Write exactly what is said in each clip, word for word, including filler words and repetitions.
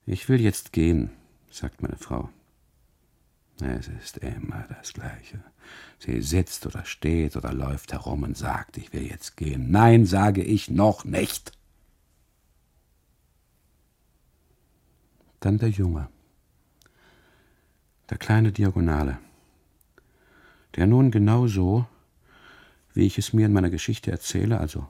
»Ich will jetzt gehen«, sagt meine Frau. Es ist immer das Gleiche. Sie sitzt oder steht oder läuft herum und sagt, ich will jetzt gehen. Nein, sage ich noch nicht. Dann der Junge, der kleine Diagonale, der nun genau so, wie ich es mir in meiner Geschichte erzähle, also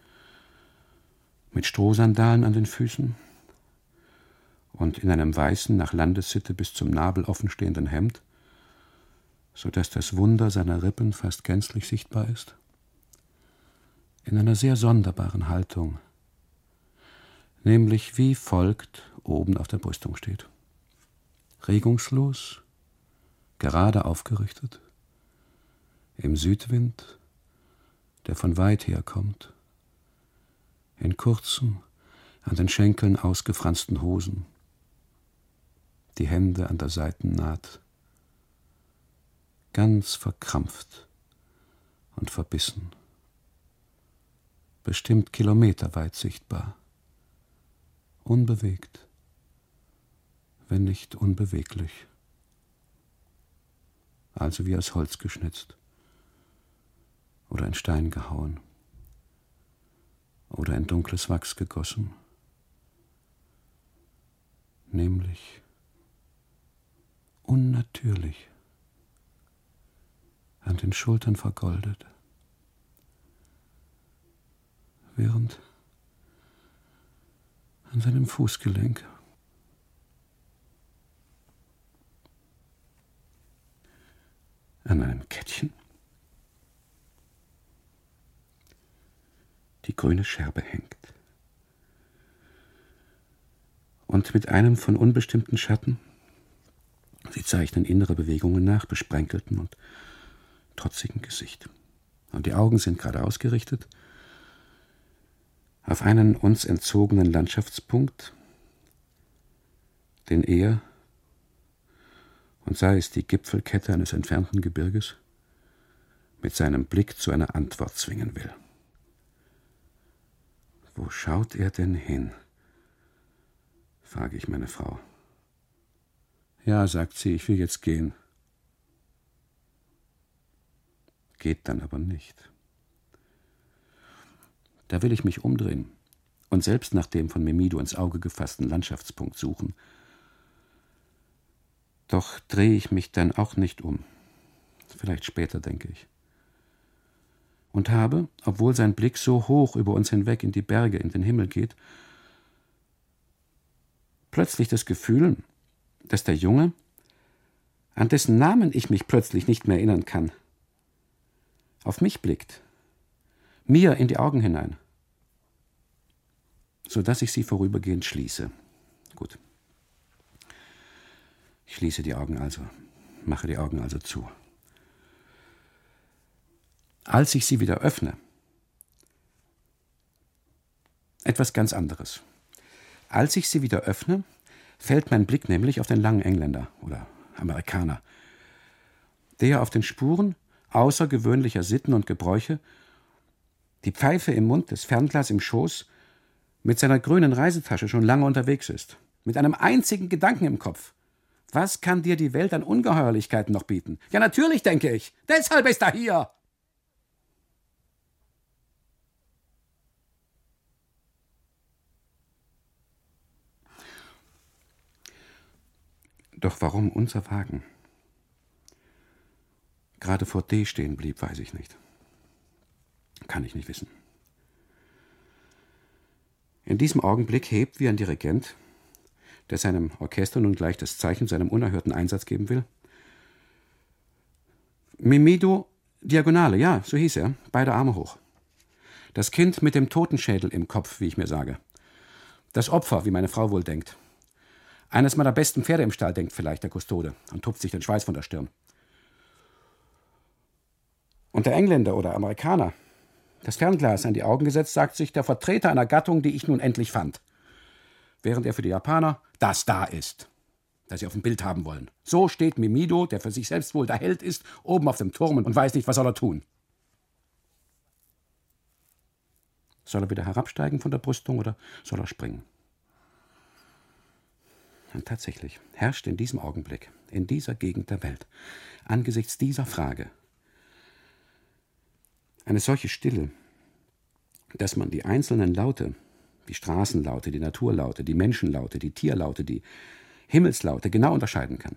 mit Strohsandalen an den Füßen und in einem weißen, nach Landessitte bis zum Nabel offenstehenden Hemd, so dass das Wunder seiner Rippen fast gänzlich sichtbar ist, in einer sehr sonderbaren Haltung, nämlich wie folgt oben auf der Brüstung steht. Regungslos, gerade aufgerichtet, im Südwind, der von weit her kommt, in kurzen, an den Schenkeln ausgefransten Hosen, die Hände an der Seitennaht, ganz verkrampft und verbissen, bestimmt kilometerweit sichtbar, unbewegt, wenn nicht unbeweglich, also wie aus Holz geschnitzt oder in Stein gehauen oder in dunkles Wachs gegossen, nämlich unnatürlich, an den Schultern vergoldet, während an seinem Fußgelenk an einem Kettchen die grüne Scherbe hängt. Und mit einem von unbestimmten Schatten, sie zeichnen innere Bewegungen nach, besprenkelten und trotzigen Gesicht. Und die Augen sind gerade ausgerichtet auf einen uns entzogenen Landschaftspunkt, den er, und sei es die Gipfelkette eines entfernten Gebirges, mit seinem Blick zu einer Antwort zwingen will. Wo schaut er denn hin? Frage ich meine Frau. Ja, sagt sie, ich will jetzt gehen. Geht dann aber nicht. Da will ich mich umdrehen und selbst nach dem von Memido ins Auge gefassten Landschaftspunkt suchen. Doch drehe ich mich dann auch nicht um. Vielleicht später, denke ich. Und habe, obwohl sein Blick so hoch über uns hinweg in die Berge, in den Himmel geht, plötzlich das Gefühl, dass der Junge, an dessen Namen ich mich plötzlich nicht mehr erinnern kann, auf mich blickt, mir in die Augen hinein, so dass ich sie vorübergehend schließe. Gut. Ich schließe die Augen also, mache die Augen also zu. Als ich sie wieder öffne, etwas ganz anderes. Als ich sie wieder öffne, fällt mein Blick nämlich auf den langen Engländer oder Amerikaner, der auf den Spuren außergewöhnlicher Sitten und Gebräuche, die Pfeife im Mund, das Fernglas im Schoß, mit seiner grünen Reisetasche schon lange unterwegs ist, mit einem einzigen Gedanken im Kopf. Was kann dir die Welt an Ungeheuerlichkeiten noch bieten? Ja, natürlich, denke ich. Deshalb ist er hier. Doch warum unser Wagen gerade vor D stehen blieb, weiß ich nicht. Kann ich nicht wissen. In diesem Augenblick hebt wie ein Dirigent, der seinem Orchester nun gleich das Zeichen zu einem unerhörten Einsatz geben will. Memido Diagonale, ja, so hieß er, beide Arme hoch. Das Kind mit dem Totenschädel im Kopf, wie ich mir sage. Das Opfer, wie meine Frau wohl denkt. Eines meiner besten Pferde im Stall, denkt vielleicht der Kustode und tupft sich den Schweiß von der Stirn. Und der Engländer oder Amerikaner, das Fernglas an die Augen gesetzt, sagt sich der Vertreter einer Gattung, die ich nun endlich fand. Während er für die Japaner das da ist, das sie auf dem Bild haben wollen. So steht Memido, der für sich selbst wohl der Held ist, oben auf dem Turm und weiß nicht, was soll er tun. Soll er wieder herabsteigen von der Brüstung oder soll er springen? Und tatsächlich herrscht in diesem Augenblick, in dieser Gegend der Welt, angesichts dieser Frage, eine solche Stille, dass man die einzelnen Laute, die Straßenlaute, die Naturlaute, die Menschenlaute, die Tierlaute, die Himmelslaute genau unterscheiden kann.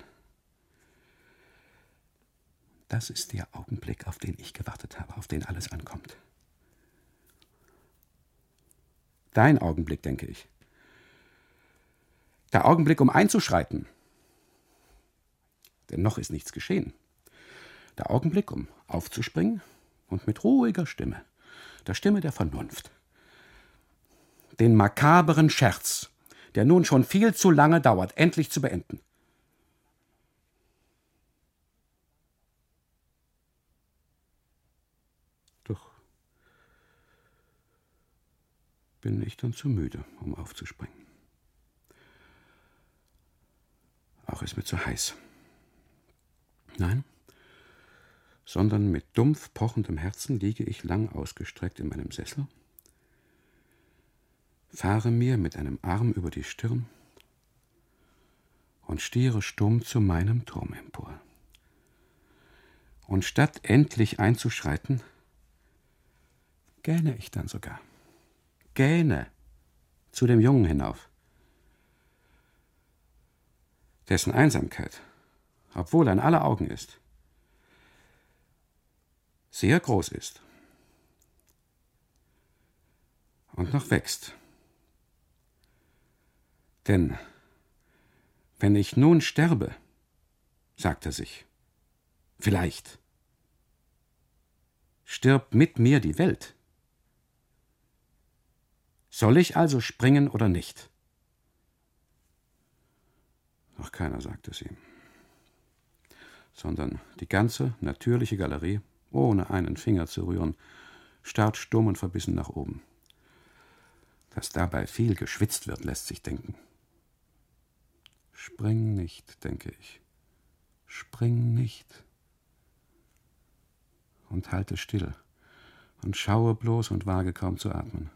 Das ist der Augenblick, auf den ich gewartet habe, auf den alles ankommt. Dein Augenblick, denke ich. Der Augenblick, um einzuschreiten. Denn noch ist nichts geschehen. Der Augenblick, um aufzuspringen und mit ruhiger Stimme, der Stimme der Vernunft, den makaberen Scherz, der nun schon viel zu lange dauert, endlich zu beenden. Doch bin ich dann zu müde, um aufzuspringen. Auch ist mir zu heiß. Nein, sondern mit dumpf pochendem Herzen liege ich lang ausgestreckt in meinem Sessel, fahre mir mit einem Arm über die Stirn und stiere stumm zu meinem Turm empor. Und statt endlich einzuschreiten, gähne ich dann sogar, gähne zu dem Jungen hinauf, dessen Einsamkeit, obwohl er in aller Augen ist, sehr groß ist und noch wächst. Denn wenn ich nun sterbe, sagt er sich, vielleicht stirbt mit mir die Welt. Soll ich also springen oder nicht? Doch keiner sagt es ihm, sondern die ganze natürliche Galerie, ohne einen Finger zu rühren, starrt stumm und verbissen nach oben. Dass dabei viel geschwitzt wird, lässt sich denken. Spring nicht, denke ich, spring nicht. Und halte still und schaue bloß und wage kaum zu atmen.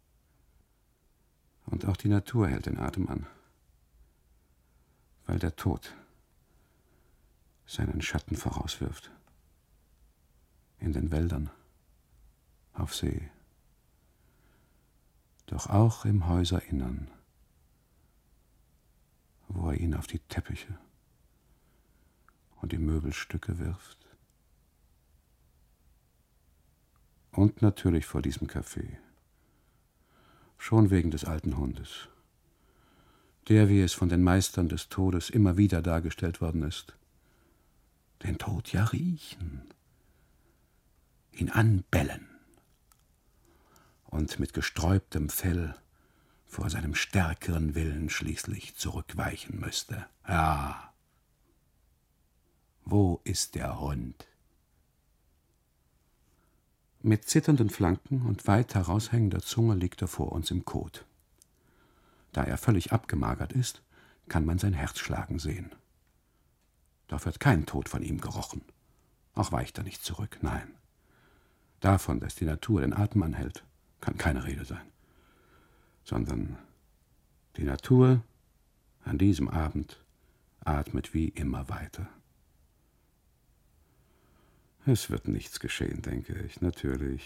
Und auch die Natur hält den Atem an, weil der Tod seinen Schatten vorauswirft. In den Wäldern, auf See, doch auch im Häuserinnern, wo er ihn auf die Teppiche und die Möbelstücke wirft. Und natürlich vor diesem Café, schon wegen des alten Hundes, der, wie es von den Meistern des Todes immer wieder dargestellt worden ist, den Tod ja riechen, ihn anbellen und mit gesträubtem Fell vor seinem stärkeren Willen schließlich zurückweichen müsste. Ja, wo ist der Hund? Mit zitternden Flanken und weit heraushängender Zunge liegt er vor uns im Kot. Da er völlig abgemagert ist, kann man sein Herz schlagen sehen. Doch wird kein Tod von ihm gerochen. Auch weicht er nicht zurück, nein. Davon, dass die Natur den Atem anhält, kann keine Rede sein. Sondern die Natur an diesem Abend atmet wie immer weiter. Es wird nichts geschehen, denke ich, natürlich.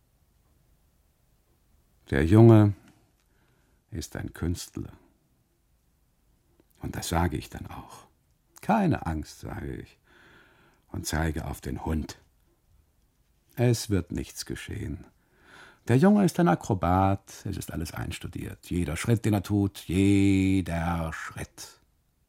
Der Junge ist ein Künstler. Und das sage ich dann auch. Keine Angst, sage ich, und zeige auf den Hund. Es wird nichts geschehen. Der Junge ist ein Akrobat, es ist alles einstudiert. Jeder Schritt, den er tut, jeder Schritt.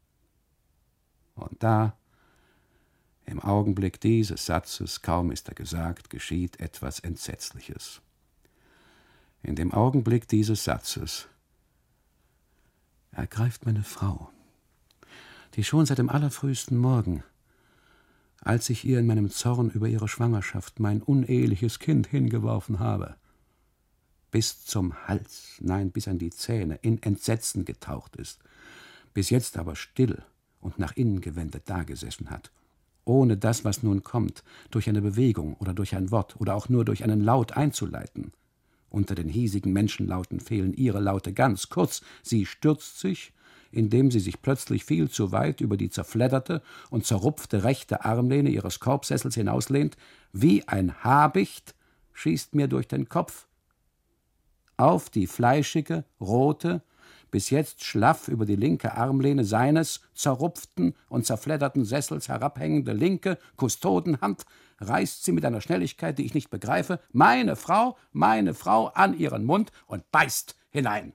Und da, im Augenblick dieses Satzes, kaum ist er gesagt, geschieht etwas Entsetzliches. In dem Augenblick dieses Satzes ergreift meine Frau, die schon seit dem allerfrühesten Morgen, als ich ihr in meinem Zorn über ihre Schwangerschaft mein uneheliches Kind hingeworfen habe, bis zum Hals, nein, bis an die Zähne, in Entsetzen getaucht ist, bis jetzt aber still und nach innen gewendet dagesessen hat, ohne das, was nun kommt, durch eine Bewegung oder durch ein Wort oder auch nur durch einen Laut einzuleiten. Unter den hiesigen Menschenlauten fehlen ihre Laute ganz. Kurz, sie stürzt sich indem sie sich plötzlich viel zu weit über die zerfledderte und zerrupfte rechte Armlehne ihres Korbsessels hinauslehnt, wie ein Habicht, schießt mir durch den Kopf. Auf die fleischige, rote, bis jetzt schlaff über die linke Armlehne seines zerrupften und zerfledderten Sessels herabhängende linke Kustodenhand reißt sie mit einer Schnelligkeit, die ich nicht begreife, meine Frau, meine Frau an ihren Mund und beißt hinein.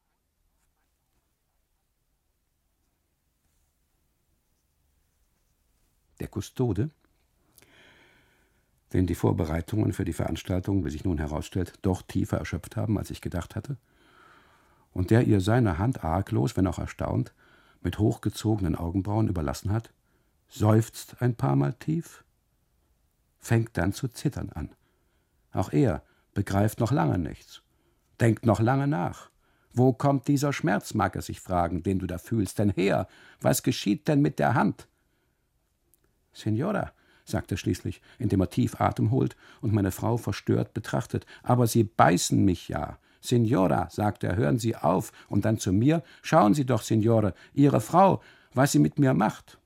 Der Kustode, den die Vorbereitungen für die Veranstaltung, wie sich nun herausstellt, doch tiefer erschöpft haben, als ich gedacht hatte, und der ihr seine Hand arglos, wenn auch erstaunt, mit hochgezogenen Augenbrauen überlassen hat, seufzt ein paar Mal tief, fängt dann zu zittern an. Auch er begreift noch lange nichts, denkt noch lange nach. Wo kommt dieser Schmerz, mag er sich fragen, den du da fühlst, denn her? Was geschieht denn mit der Hand? Signora, sagt er schließlich, indem er tief Atem holt und meine Frau verstört betrachtet, aber Sie beißen mich ja. Signora, sagt er, hören Sie auf, und dann zu mir, schauen Sie doch, Signore, Ihre Frau, was sie mit mir macht.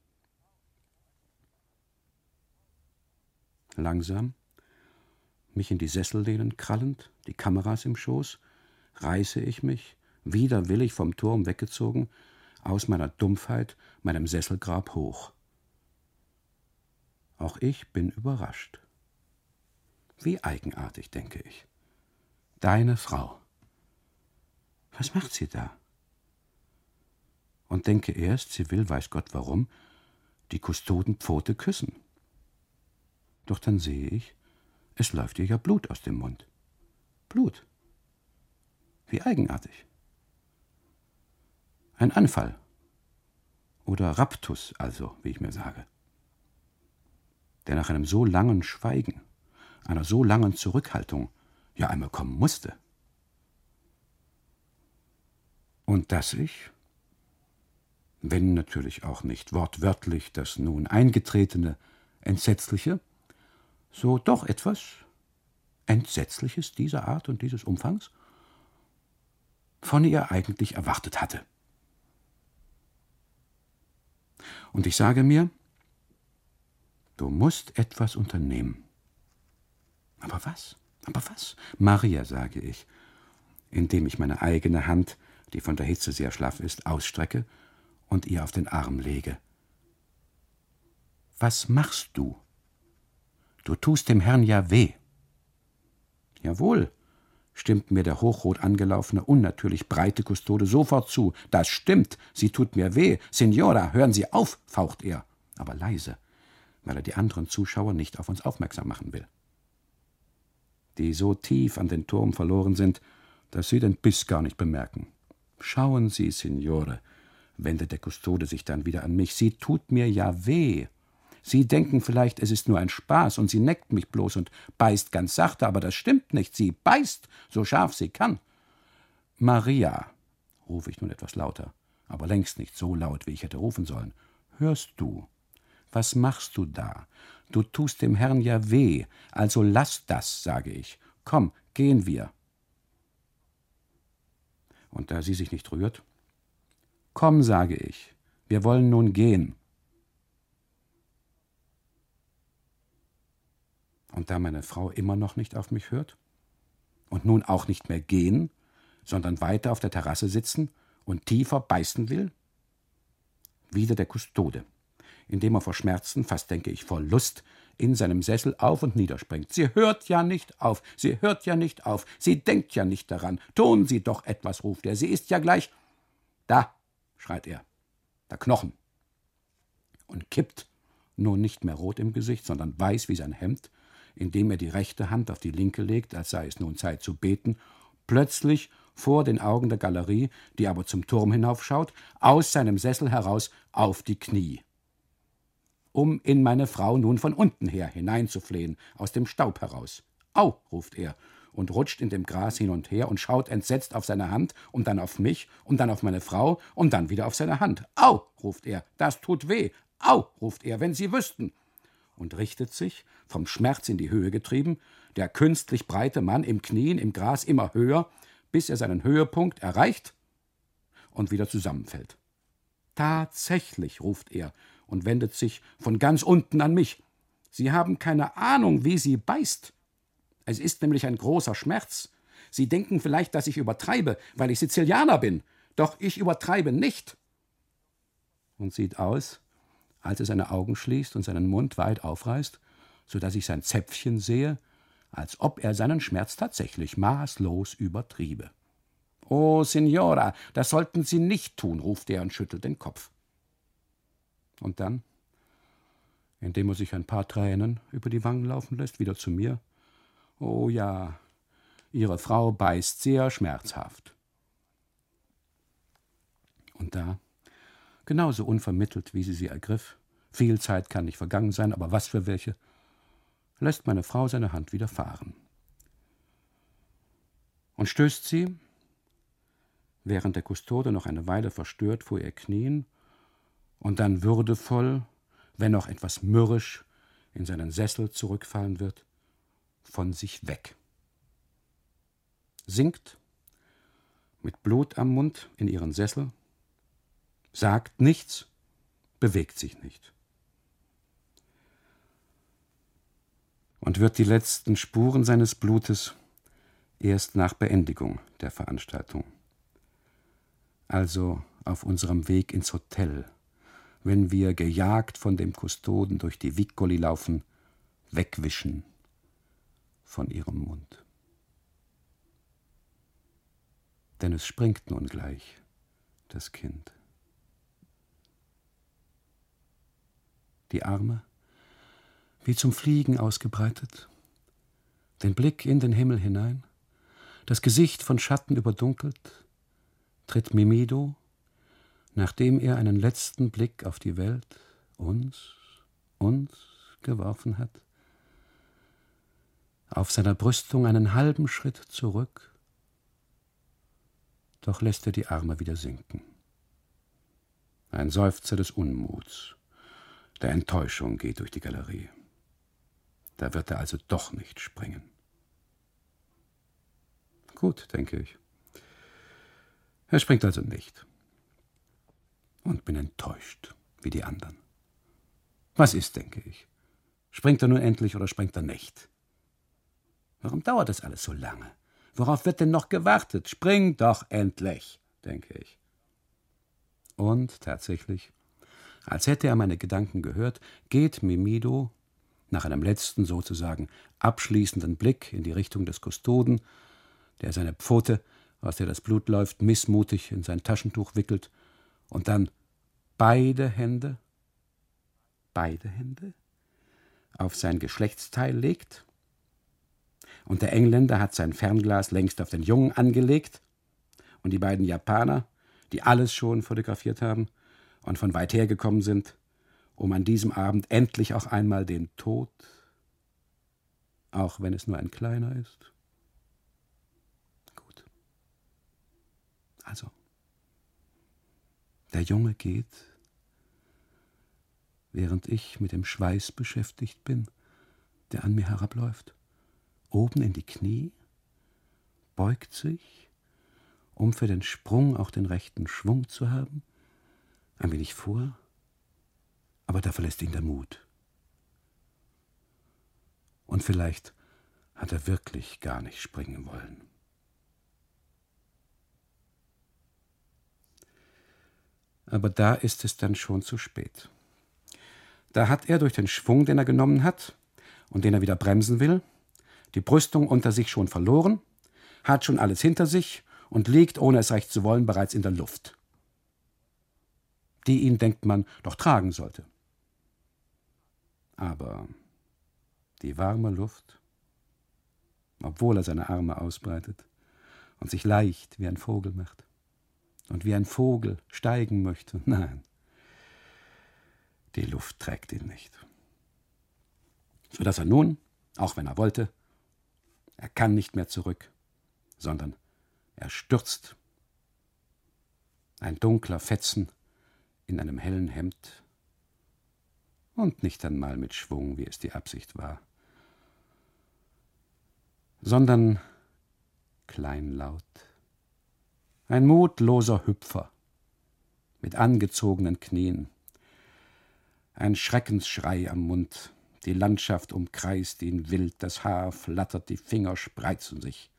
Langsam, mich in die Sessellehnen krallend, die Kameras im Schoß, reiße ich mich, widerwillig vom Turm weggezogen, aus meiner Dumpfheit, meinem Sesselgrab hoch. Auch ich bin überrascht. Wie eigenartig, denke ich. Deine Frau. Was macht sie da? Und denke erst, sie will, weiß Gott warum, die Kustodenpfote küssen. Doch dann sehe ich, es läuft ihr ja Blut aus dem Mund. Blut. Wie eigenartig. Ein Anfall. Oder Raptus also, wie ich mir sage. Der nach einem so langen Schweigen, einer so langen Zurückhaltung, ja einmal kommen musste. Und dass ich, wenn natürlich auch nicht wortwörtlich das nun eingetretene Entsetzliche, so doch etwas Entsetzliches dieser Art und dieses Umfangs von ihr eigentlich erwartet hatte. Und ich sage mir, du musst etwas unternehmen. Aber was? Aber was? Maria, sage ich, indem ich meine eigene Hand, die von der Hitze sehr schlaff ist, ausstrecke und ihr auf den Arm lege. Was machst du? Du tust dem Herrn ja weh. Jawohl, stimmt mir der hochrot angelaufene, unnatürlich breite Kustode sofort zu. Das stimmt, sie tut mir weh. Signora, hören Sie auf, faucht er, aber leise, weil er die anderen Zuschauer nicht auf uns aufmerksam machen will. Die so tief an den Turm verloren sind, dass sie den Biss gar nicht bemerken. Schauen Sie, Signore, wendet der Kustode sich dann wieder an mich, sie tut mir ja weh. Sie denken vielleicht, es ist nur ein Spaß und sie neckt mich bloß und beißt ganz sachte, aber das stimmt nicht, sie beißt, so scharf sie kann. Maria, rufe ich nun etwas lauter, aber längst nicht so laut, wie ich hätte rufen sollen. Hörst du? Was machst du da? Du tust dem Herrn ja weh, also lass das, sage ich. Komm, gehen wir. Und da sie sich nicht rührt, komm, sage ich, wir wollen nun gehen. Und da meine Frau immer noch nicht auf mich hört und nun auch nicht mehr gehen, sondern weiter auf der Terrasse sitzen und tiefer beißen will, wieder der Kustode, indem er vor Schmerzen, fast denke ich vor Lust, in seinem Sessel auf und niederspringt. Sie hört ja nicht auf, sie hört ja nicht auf, sie denkt ja nicht daran. Tun Sie doch etwas, ruft er, sie ist ja gleich. Da, schreit er, der Knochen. Und kippt, nun nicht mehr rot im Gesicht, sondern weiß wie sein Hemd, indem er die rechte Hand auf die linke legt, als sei es nun Zeit zu beten, plötzlich vor den Augen der Galerie, die aber zum Turm hinaufschaut, aus seinem Sessel heraus auf die Knie, um in meine Frau nun von unten her hineinzuflehen, aus dem Staub heraus. »Au«, ruft er und rutscht in dem Gras hin und her und schaut entsetzt auf seine Hand und dann auf mich und dann auf meine Frau und dann wieder auf seine Hand. »Au«, ruft er, »das tut weh. Au«, ruft er, »wenn Sie wüssten«, und richtet sich, vom Schmerz in die Höhe getrieben, der künstlich breite Mann im Knien, im Gras immer höher, bis er seinen Höhepunkt erreicht und wieder zusammenfällt. Tatsächlich, ruft er und wendet sich von ganz unten an mich. Sie haben keine Ahnung, wie sie beißt. Es ist nämlich ein großer Schmerz. Sie denken vielleicht, dass ich übertreibe, weil ich Sizilianer bin. Doch ich übertreibe nicht. Und sieht aus, als er seine Augen schließt und seinen Mund weit aufreißt, so dass ich sein Zäpfchen sehe, als ob er seinen Schmerz tatsächlich maßlos übertriebe. »Oh, Signora, das sollten Sie nicht tun«, ruft er und schüttelt den Kopf. Und dann, indem er sich ein paar Tränen über die Wangen laufen lässt, wieder zu mir. »Oh ja, Ihre Frau beißt sehr schmerzhaft.« Und da, genauso unvermittelt, wie sie sie ergriff, viel Zeit kann nicht vergangen sein, aber was für welche, lässt meine Frau seine Hand wieder fahren. Und stößt sie, während der Kustode noch eine Weile verstört vor ihr knien und dann würdevoll, wenn auch etwas mürrisch, in seinen Sessel zurückfallen wird, von sich weg. Sinkt, mit Blut am Mund, in ihren Sessel, sagt nichts, bewegt sich nicht. Und wird die letzten Spuren seines Blutes erst nach Beendigung der Veranstaltung, also auf unserem Weg ins Hotel, wenn wir gejagt von dem Kustoden durch die Viccoli laufen, wegwischen von ihrem Mund. Denn es springt nun gleich, das Kind. Die Arme, wie zum Fliegen ausgebreitet, den Blick in den Himmel hinein, das Gesicht von Schatten überdunkelt, tritt Mimido, nachdem er einen letzten Blick auf die Welt, uns, uns geworfen hat, auf seiner Brüstung einen halben Schritt zurück, doch lässt er die Arme wieder sinken. Ein Seufzer des Unmuts, der Enttäuschung geht durch die Galerie. Da wird er also doch nicht springen. Gut, denke ich. Er springt also nicht. Und bin enttäuscht, wie die anderen. Was ist, denke ich? Springt er nun endlich oder springt er nicht? Warum dauert das alles so lange? Worauf wird denn noch gewartet? Spring doch endlich, denke ich. Und tatsächlich, als hätte er meine Gedanken gehört, geht Mimido nach einem letzten, sozusagen abschließenden Blick in die Richtung des Kustoden, der seine Pfote, aus der das Blut läuft, missmutig in sein Taschentuch wickelt und dann beide Hände, beide Hände auf sein Geschlechtsteil legt. Und der Engländer hat sein Fernglas längst auf den Jungen angelegt und die beiden Japaner, die alles schon fotografiert haben und von weit her gekommen sind, um an diesem Abend endlich auch einmal den Tod, auch wenn es nur ein kleiner ist. Gut. Also, der Junge geht, während ich mit dem Schweiß beschäftigt bin, der an mir herabläuft, oben in die Knie, beugt sich, um für den Sprung auch den rechten Schwung zu haben, ein wenig vor, aber da verlässt ihn der Mut. Und vielleicht hat er wirklich gar nicht springen wollen. Aber da ist es dann schon zu spät. Da hat er durch den Schwung, den er genommen hat und den er wieder bremsen will, die Brüstung unter sich schon verloren, hat schon alles hinter sich und liegt, ohne es recht zu wollen, bereits in der Luft, die ihn, denkt man, doch tragen sollte. Aber die warme Luft, obwohl er seine Arme ausbreitet und sich leicht wie ein Vogel macht und wie ein Vogel steigen möchte, nein, die Luft trägt ihn nicht. Sodass er nun, auch wenn er wollte, er kann nicht mehr zurück, sondern er stürzt, ein dunkler Fetzen in einem hellen Hemd und nicht einmal mit Schwung, wie es die Absicht war, sondern kleinlaut, ein mutloser Hüpfer, mit angezogenen Knien. Ein Schreckensschrei am Mund, die Landschaft umkreist ihn wild, das Haar flattert, die Finger spreizen sich.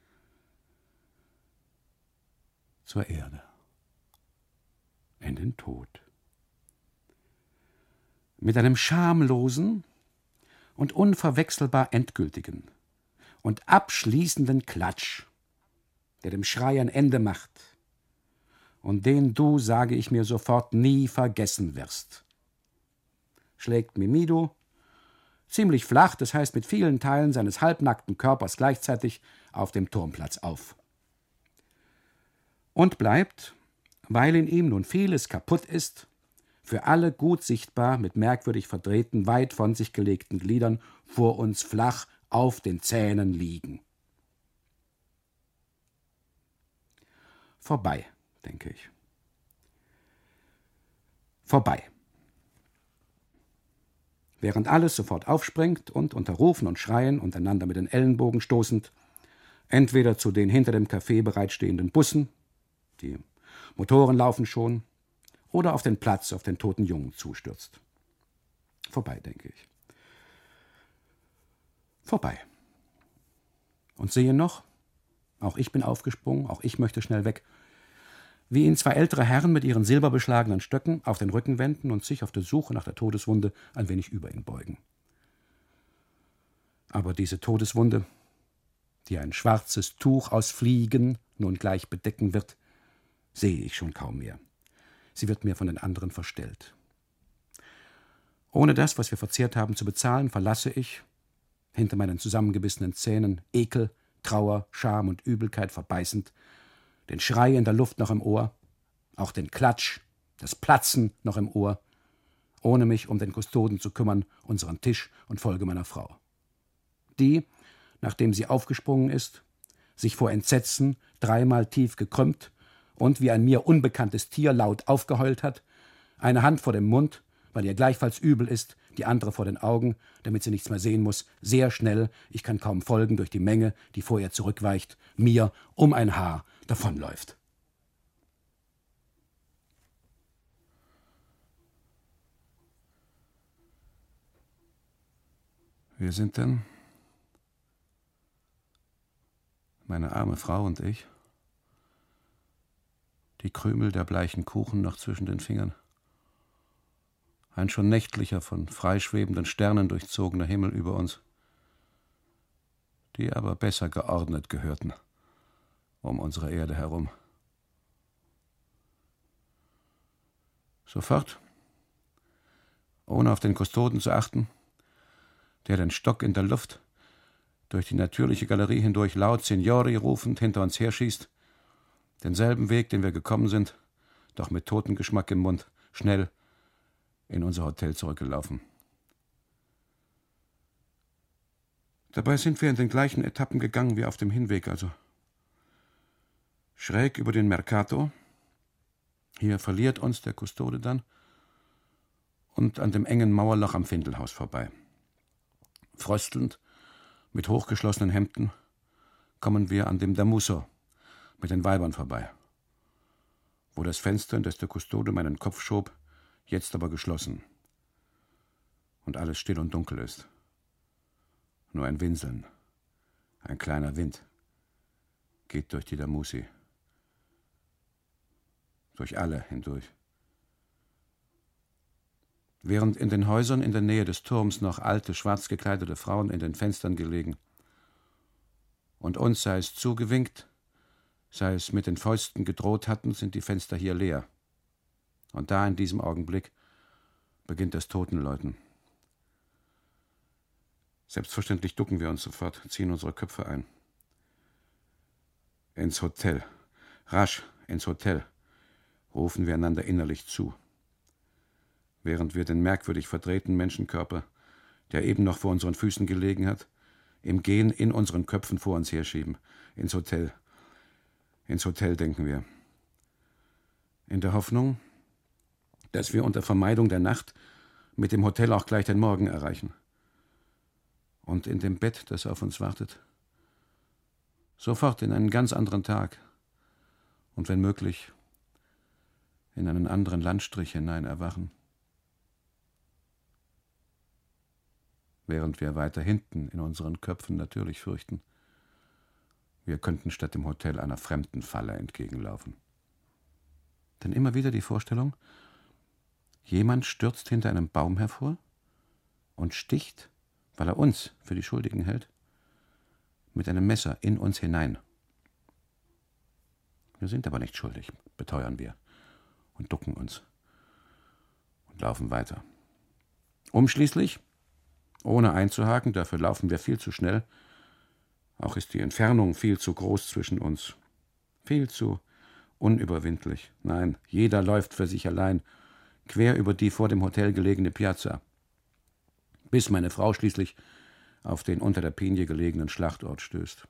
Zur Erde, in den Tod. Mit einem schamlosen und unverwechselbar endgültigen und abschließenden Klatsch, der dem Schrei ein Ende macht und den du, sage ich mir sofort, nie vergessen wirst. Schlägt Mimido ziemlich flach, das heißt mit vielen Teilen seines halbnackten Körpers gleichzeitig, auf dem Turmplatz auf. Und bleibt, weil in ihm nun vieles kaputt ist, für alle gut sichtbar mit merkwürdig verdrehten, weit von sich gelegten Gliedern vor uns flach auf den Zähnen liegen. Vorbei, denke ich. Vorbei. Während alles sofort aufspringt und unter Rufen und Schreien und einander mit den Ellenbogen stoßend, entweder zu den hinter dem Café bereitstehenden Bussen, die Motoren laufen schon, oder auf den Platz, auf den toten Jungen zustürzt. Vorbei, denke ich. Vorbei. Und sehe noch, auch ich bin aufgesprungen, auch ich möchte schnell weg, wie ihn zwei ältere Herren mit ihren silberbeschlagenen Stöcken auf den Rücken wenden und sich auf der Suche nach der Todeswunde ein wenig über ihn beugen. Aber diese Todeswunde, die ein schwarzes Tuch aus Fliegen nun gleich bedecken wird, sehe ich schon kaum mehr. Sie wird mir von den anderen verstellt. Ohne das, was wir verzehrt haben, zu bezahlen, verlasse ich, hinter meinen zusammengebissenen Zähnen, Ekel, Trauer, Scham und Übelkeit verbeißend, den Schrei in der Luft noch im Ohr, auch den Klatsch, das Platzen noch im Ohr, ohne mich um den Kustoden zu kümmern, unseren Tisch und folge meiner Frau. Die, nachdem sie aufgesprungen ist, sich vor Entsetzen dreimal tief gekrümmt und wie ein mir unbekanntes Tier laut aufgeheult hat, eine Hand vor dem Mund, weil ihr gleichfalls übel ist, die andere vor den Augen, damit sie nichts mehr sehen muss, sehr schnell, ich kann kaum folgen, durch die Menge, die vor ihr zurückweicht, mir um ein Haar davonläuft. Wir sind dann, meine arme Frau und ich, die Krümel der bleichen Kuchen noch zwischen den Fingern, ein schon nächtlicher, von freischwebenden Sternen durchzogener Himmel über uns, die aber besser geordnet gehörten um unsere Erde herum. Sofort, ohne auf den Kustoden zu achten, der den Stock in der Luft durch die natürliche Galerie hindurch laut Signori rufend hinter uns herschießt, denselben Weg, den wir gekommen sind, doch mit Totengeschmack im Mund, schnell in unser Hotel zurückgelaufen. Dabei sind wir in den gleichen Etappen gegangen wie auf dem Hinweg, also schräg über den Mercato. Hier verliert uns der Kustode dann und an dem engen Mauerloch am Findelhaus vorbei. Fröstelnd, mit hochgeschlossenen Hemden, kommen wir an dem Damuso mit den Weibern vorbei, wo das Fenster, in das der Kustode meinen Kopf schob, jetzt aber geschlossen und alles still und dunkel ist. Nur ein Winseln, ein kleiner Wind geht durch die Damusi, durch alle hindurch. Während in den Häusern in der Nähe des Turms noch alte, schwarz gekleidete Frauen in den Fenstern gelegen und uns, sei es zugewinkt, sei es mit den Fäusten gedroht hatten, sind die Fenster hier leer. Und da in diesem Augenblick beginnt das Totenläuten. Selbstverständlich ducken wir uns sofort, ziehen unsere Köpfe ein. Ins Hotel, rasch ins Hotel, rufen wir einander innerlich zu, während wir den merkwürdig verdrehten Menschenkörper, der eben noch vor unseren Füßen gelegen hat, im Gehen in unseren Köpfen vor uns herschieben. Ins Hotel. Ins Hotel, denken wir. In der Hoffnung, dass wir unter Vermeidung der Nacht mit dem Hotel auch gleich den Morgen erreichen. Und in dem Bett, das auf uns wartet, sofort in einen ganz anderen Tag und wenn möglich in einen anderen Landstrich hinein erwachen. Während wir weiter hinten in unseren Köpfen natürlich fürchten, wir könnten statt dem Hotel einer fremden Falle entgegenlaufen. Denn immer wieder die Vorstellung, jemand stürzt hinter einem Baum hervor und sticht, weil er uns für die Schuldigen hält, mit einem Messer in uns hinein. Wir sind aber nicht schuldig, beteuern wir und ducken uns und laufen weiter. Um schließlich, ohne einzuhaken, dafür laufen wir viel zu schnell, auch ist die Entfernung viel zu groß zwischen uns, viel zu unüberwindlich. Nein, jeder läuft für sich allein, quer über die vor dem Hotel gelegene Piazza, bis meine Frau schließlich auf den unter der Pinie gelegenen Schlachtort stößt.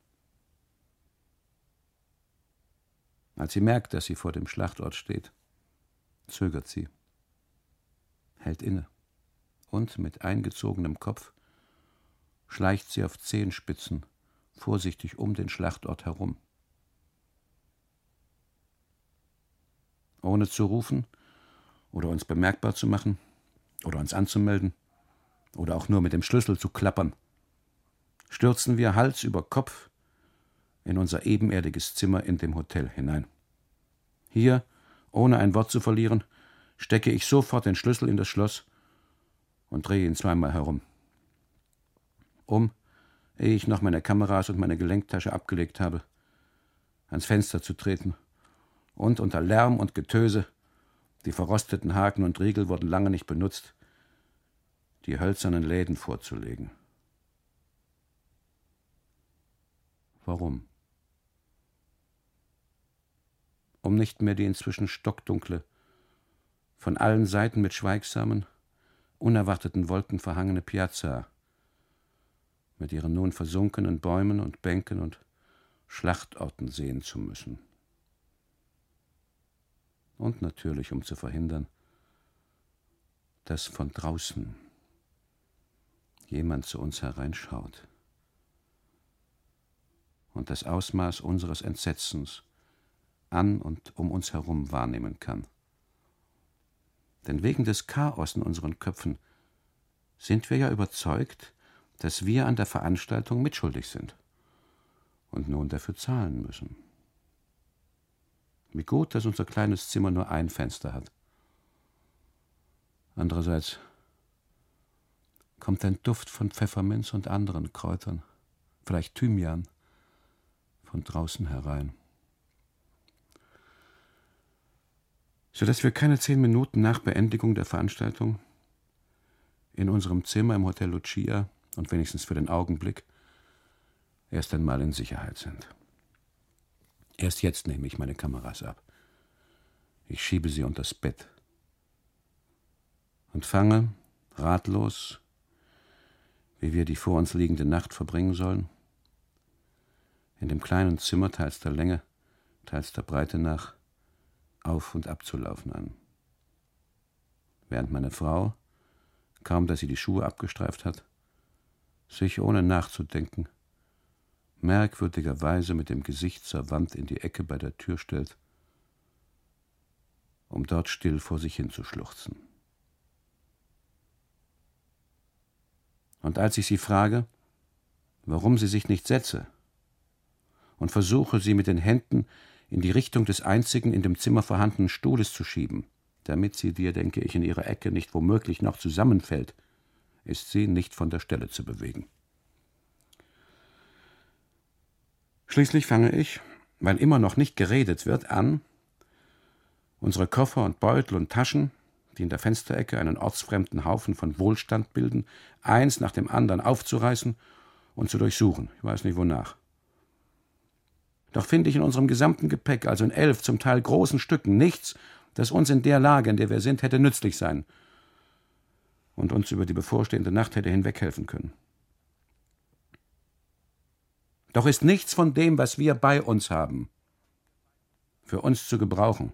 Als sie merkt, dass sie vor dem Schlachtort steht, zögert sie, hält inne und mit eingezogenem Kopf schleicht sie auf Zehenspitzen vorsichtig um den Schlachtort herum. Ohne zu rufen oder uns bemerkbar zu machen oder uns anzumelden oder auch nur mit dem Schlüssel zu klappern, stürzen wir Hals über Kopf in unser ebenerdiges Zimmer in dem Hotel hinein. Hier, ohne ein Wort zu verlieren, stecke ich sofort den Schlüssel in das Schloss und drehe ihn zweimal herum. Um, ehe ich noch meine Kameras und meine Gelenktasche abgelegt habe, ans Fenster zu treten und unter Lärm und Getöse, die verrosteten Haken und Riegel wurden lange nicht benutzt, die hölzernen Läden vorzulegen. Warum? Um nicht mehr die inzwischen stockdunkle, von allen Seiten mit schweigsamen, unerwarteten Wolken verhangene Piazza mit ihren nun versunkenen Bäumen und Bänken und Schlachtorten sehen zu müssen. Und natürlich, um zu verhindern, dass von draußen jemand zu uns hereinschaut und das Ausmaß unseres Entsetzens an und um uns herum wahrnehmen kann. Denn wegen des Chaos in unseren Köpfen sind wir ja überzeugt, dass wir an der Veranstaltung mitschuldig sind und nun dafür zahlen müssen. Wie gut, dass unser kleines Zimmer nur ein Fenster hat. Andererseits kommt ein Duft von Pfefferminz und anderen Kräutern, vielleicht Thymian, von draußen herein. Sodass wir keine zehn Minuten nach Beendigung der Veranstaltung in unserem Zimmer im Hotel Lucia und wenigstens für den Augenblick erst einmal in Sicherheit sind. Erst jetzt nehme ich meine Kameras ab. Ich schiebe sie unters Bett und fange, ratlos, wie wir die vor uns liegende Nacht verbringen sollen, in dem kleinen Zimmer teils der Länge, teils der Breite nach auf und ab zu laufen an. Während meine Frau, kaum dass sie die Schuhe abgestreift hat, sich ohne nachzudenken merkwürdigerweise mit dem Gesicht zur Wand in die Ecke bei der Tür stellt, um dort still vor sich hin zu schluchzen. Und als ich sie frage, warum sie sich nicht setze, und versuche, sie mit den Händen in die Richtung des einzigen in dem Zimmer vorhandenen Stuhles zu schieben, damit sie dir, denke ich, in ihrer Ecke nicht womöglich noch zusammenfällt, ist sie nicht von der Stelle zu bewegen. Schließlich fange ich, weil immer noch nicht geredet wird, an, unsere Koffer und Beutel und Taschen, die in der Fensterecke einen ortsfremden Haufen von Wohlstand bilden, eins nach dem anderen aufzureißen und zu durchsuchen. Ich weiß nicht wonach. Doch finde ich in unserem gesamten Gepäck, also in elf zum Teil großen Stücken, nichts, das uns in der Lage, in der wir sind, hätte nützlich sein und uns über die bevorstehende Nacht hätte hinweghelfen können. Doch ist nichts von dem, was wir bei uns haben, für uns zu gebrauchen.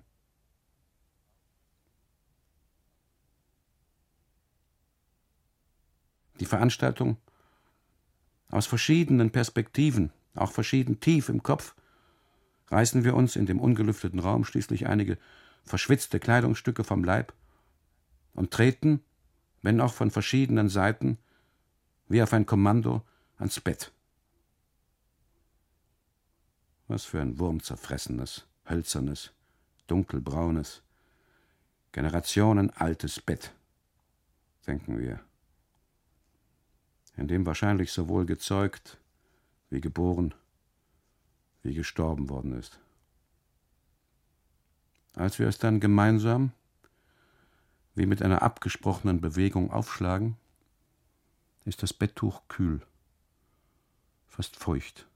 Die Veranstaltung aus verschiedenen Perspektiven, auch verschieden tief im Kopf, reißen wir uns in dem ungelüfteten Raum schließlich einige verschwitzte Kleidungsstücke vom Leib und treten, wenn auch von verschiedenen Seiten, wie auf ein Kommando, ans Bett. Was für ein wurmzerfressenes, hölzernes, dunkelbraunes, generationenaltes Bett, denken wir, in dem wahrscheinlich sowohl gezeugt, wie geboren, wie gestorben worden ist. Als wir es dann gemeinsam, wie mit einer abgesprochenen Bewegung aufschlagen, ist das Betttuch kühl, fast feucht.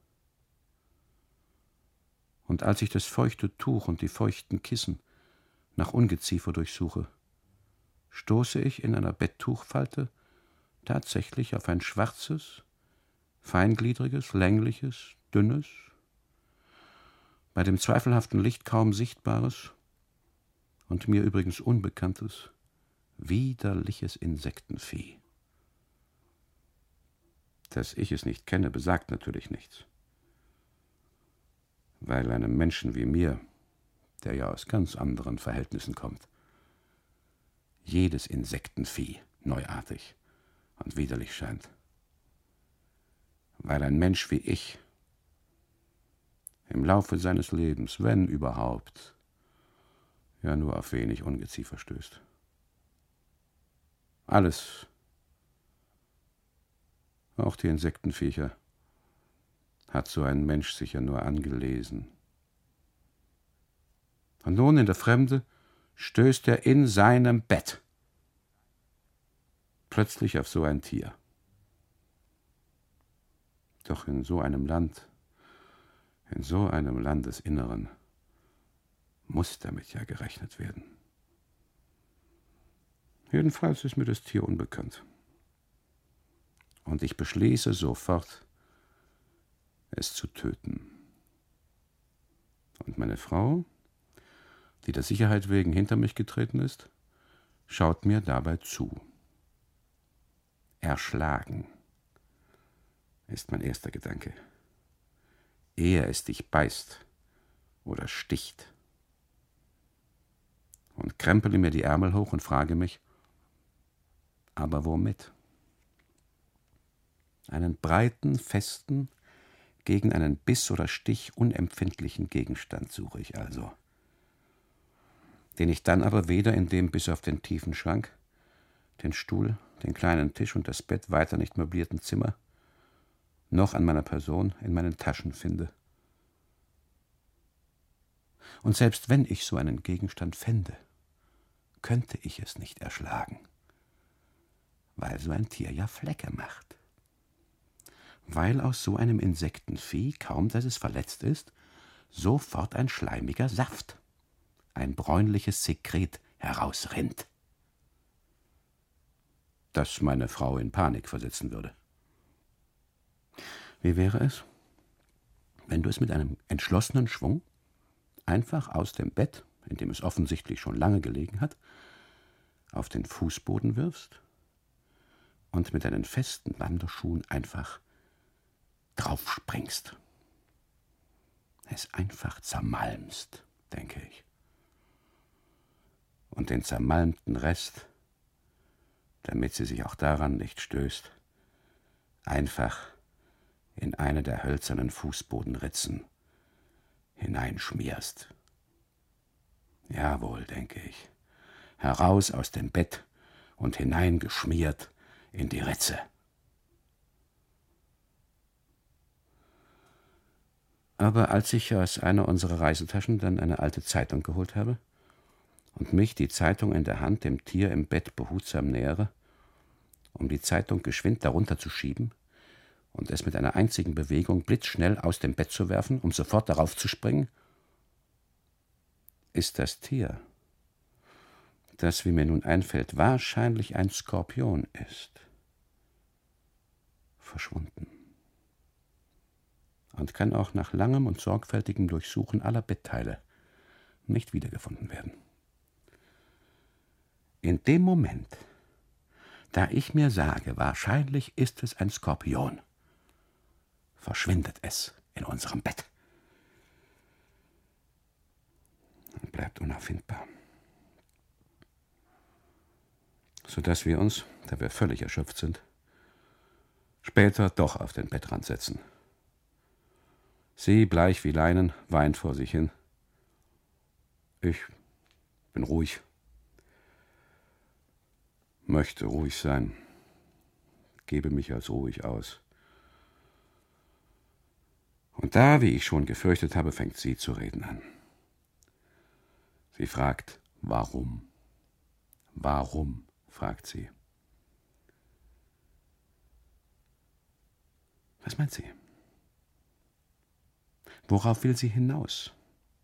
Und als ich das feuchte Tuch und die feuchten Kissen nach Ungeziefer durchsuche, stoße ich in einer Betttuchfalte tatsächlich auf ein schwarzes, feingliedriges, längliches, dünnes, bei dem zweifelhaften Licht kaum sichtbares und mir übrigens unbekanntes, widerliches Insektenvieh. Dass ich es nicht kenne, besagt natürlich nichts. Weil einem Menschen wie mir, der ja aus ganz anderen Verhältnissen kommt, jedes Insektenvieh neuartig und widerlich scheint. Weil ein Mensch wie ich im Laufe seines Lebens, wenn überhaupt, ja nur auf wenig Ungeziefer stößt. Alles, auch die Insektenviecher, hat so ein Mensch sicher nur angelesen. Und nun in der Fremde stößt er in seinem Bett plötzlich auf so ein Tier. Doch in so einem Land, in so einem Landesinneren, muss damit ja gerechnet werden. Jedenfalls ist mir das Tier unbekannt. Und ich beschließe sofort, es zu töten. Und meine Frau, die der Sicherheit wegen hinter mich getreten ist, schaut mir dabei zu. Erschlagen ist mein erster Gedanke, ehe es dich beißt oder sticht. Und krempele mir die Ärmel hoch und frage mich, aber womit? Einen breiten, festen, gegen einen Biss oder Stich unempfindlichen Gegenstand suche ich also, den ich dann aber weder in dem bis auf den tiefen Schrank, den Stuhl, den kleinen Tisch und das Bett weiter nicht möblierten Zimmer, noch an meiner Person in meinen Taschen finde. Und selbst wenn ich so einen Gegenstand fände, könnte ich es nicht erschlagen, weil so ein Tier ja Flecke macht. Weil aus so einem Insektenvieh, kaum dass es verletzt ist, sofort ein schleimiger Saft, ein bräunliches Sekret herausrinnt, das meine Frau in Panik versetzen würde. Wie wäre es, wenn du es mit einem entschlossenen Schwung einfach aus dem Bett, in dem es offensichtlich schon lange gelegen hat, auf den Fußboden wirfst und mit deinen festen Wanderschuhen einfach draufspringst. Es einfach zermalmst, denke ich. Und den zermalmten Rest, damit sie sich auch daran nicht stößt, einfach in eine der hölzernen Fußbodenritzen hineinschmierst. Jawohl, denke ich, heraus aus dem Bett und hineingeschmiert in die Ritze. Aber als ich aus einer unserer Reisetaschen dann eine alte Zeitung geholt habe und mich, die Zeitung in der Hand, dem Tier im Bett behutsam nähere, um die Zeitung geschwind darunter zu schieben und es mit einer einzigen Bewegung blitzschnell aus dem Bett zu werfen, um sofort darauf zu springen, ist das Tier, das, wie mir nun einfällt, wahrscheinlich ein Skorpion ist, verschwunden und kann auch nach langem und sorgfältigem Durchsuchen aller Bettteile nicht wiedergefunden werden. In dem Moment, da ich mir sage, wahrscheinlich ist es ein Skorpion, verschwindet es in unserem Bett und bleibt unauffindbar. sodass wir uns, da wir völlig erschöpft sind, später doch auf den Bettrand setzen. Sie, bleich wie Leinen, weint vor sich hin. Ich bin ruhig. Möchte ruhig sein. Gebe mich als ruhig aus. Und da, wie ich schon gefürchtet habe, fängt sie zu reden an. Sie fragt, warum? Warum? Fragt sie. Was meint sie? Worauf will sie hinaus?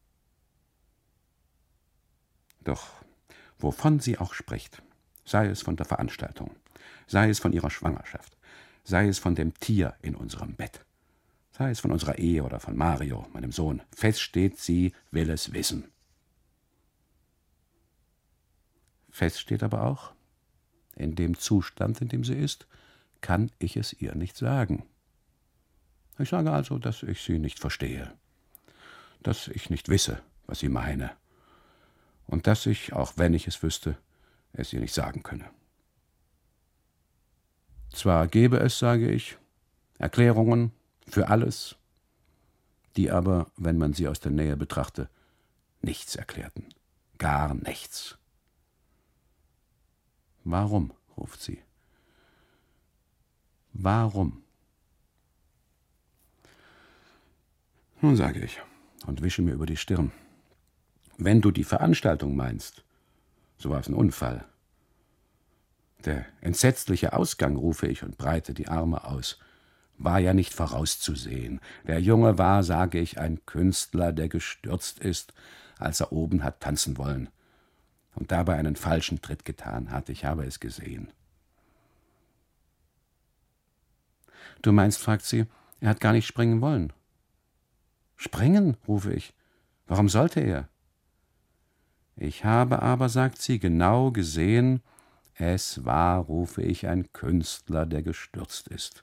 Doch wovon sie auch spricht, sei es von der Veranstaltung, sei es von ihrer Schwangerschaft, sei es von dem Tier in unserem Bett, sei es von unserer Ehe oder von Mario, meinem Sohn, fest steht, sie will es wissen. Fest steht aber auch, in dem Zustand, in dem sie ist, kann ich es ihr nicht sagen. Ich sage also, dass ich sie nicht verstehe, dass ich nicht wisse, was sie meine, und dass ich, auch wenn ich es wüsste, es ihr nicht sagen könne. Zwar gäbe es, sage ich, Erklärungen für alles, die aber, wenn man sie aus der Nähe betrachte, nichts erklärten, gar nichts. Warum? Ruft sie. Warum? Nun, sage ich und wische mir über die Stirn. Wenn du die Veranstaltung meinst, so war es ein Unfall. Der entsetzliche Ausgang, rufe ich und breite die Arme aus, war ja nicht vorauszusehen. Der Junge war, sage ich, ein Künstler, der gestürzt ist, als er oben hat tanzen wollen und dabei einen falschen Tritt getan hat. Ich habe es gesehen. Du meinst, fragt sie, er hat gar nicht springen wollen. Springen, rufe ich. Warum sollte er? Ich habe aber, sagt sie, genau gesehen, es war, rufe ich, ein Künstler, der gestürzt ist.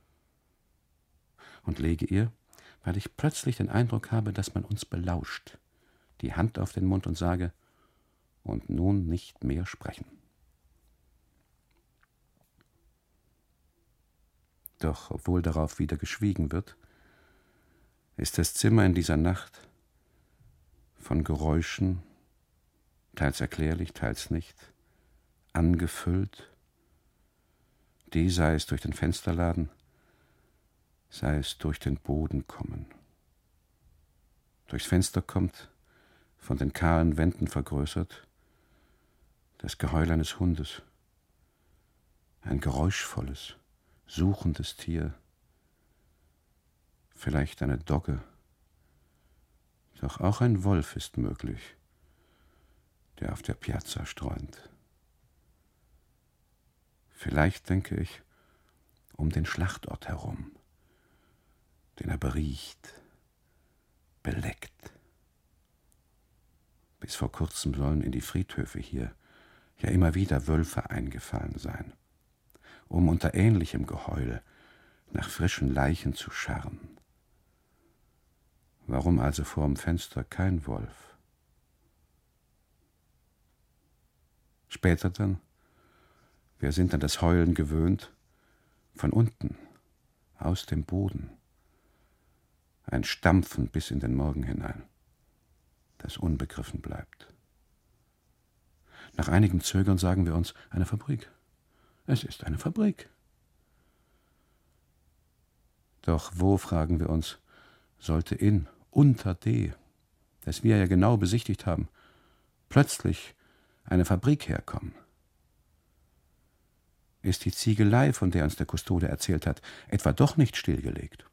Und lege ihr, weil ich plötzlich den Eindruck habe, dass man uns belauscht, die Hand auf den Mund und sage, und nun nicht mehr sprechen. Doch obwohl darauf wieder geschwiegen wird, ist das Zimmer in dieser Nacht von Geräuschen, teils erklärlich, teils nicht, angefüllt, die, sei es durch den Fensterladen, sei es durch den Boden kommen. Durchs Fenster kommt, von den kahlen Wänden vergrößert, das Geheul eines Hundes, ein geräuschvolles, suchendes Tier, vielleicht eine Dogge, doch auch ein Wolf ist möglich, der auf der Piazza streunt. Vielleicht, denke ich, um den Schlachtort herum, den er beriecht, beleckt. Bis vor kurzem sollen in die Friedhöfe hier ja immer wieder Wölfe eingefallen sein, um unter ähnlichem Geheul nach frischen Leichen zu scharren. Warum also vorm Fenster kein Wolf? Später dann, wir sind an das Heulen gewöhnt, von unten, aus dem Boden, ein Stampfen bis in den Morgen hinein, das unbegriffen bleibt. Nach einigem Zögern sagen wir uns, eine Fabrik. Es ist eine Fabrik. Doch wo, fragen wir uns, sollte in, unter D, das wir ja genau besichtigt haben, plötzlich eine Fabrik herkommen? Ist die Ziegelei, von der uns der Kustode erzählt hat, etwa doch nicht stillgelegt?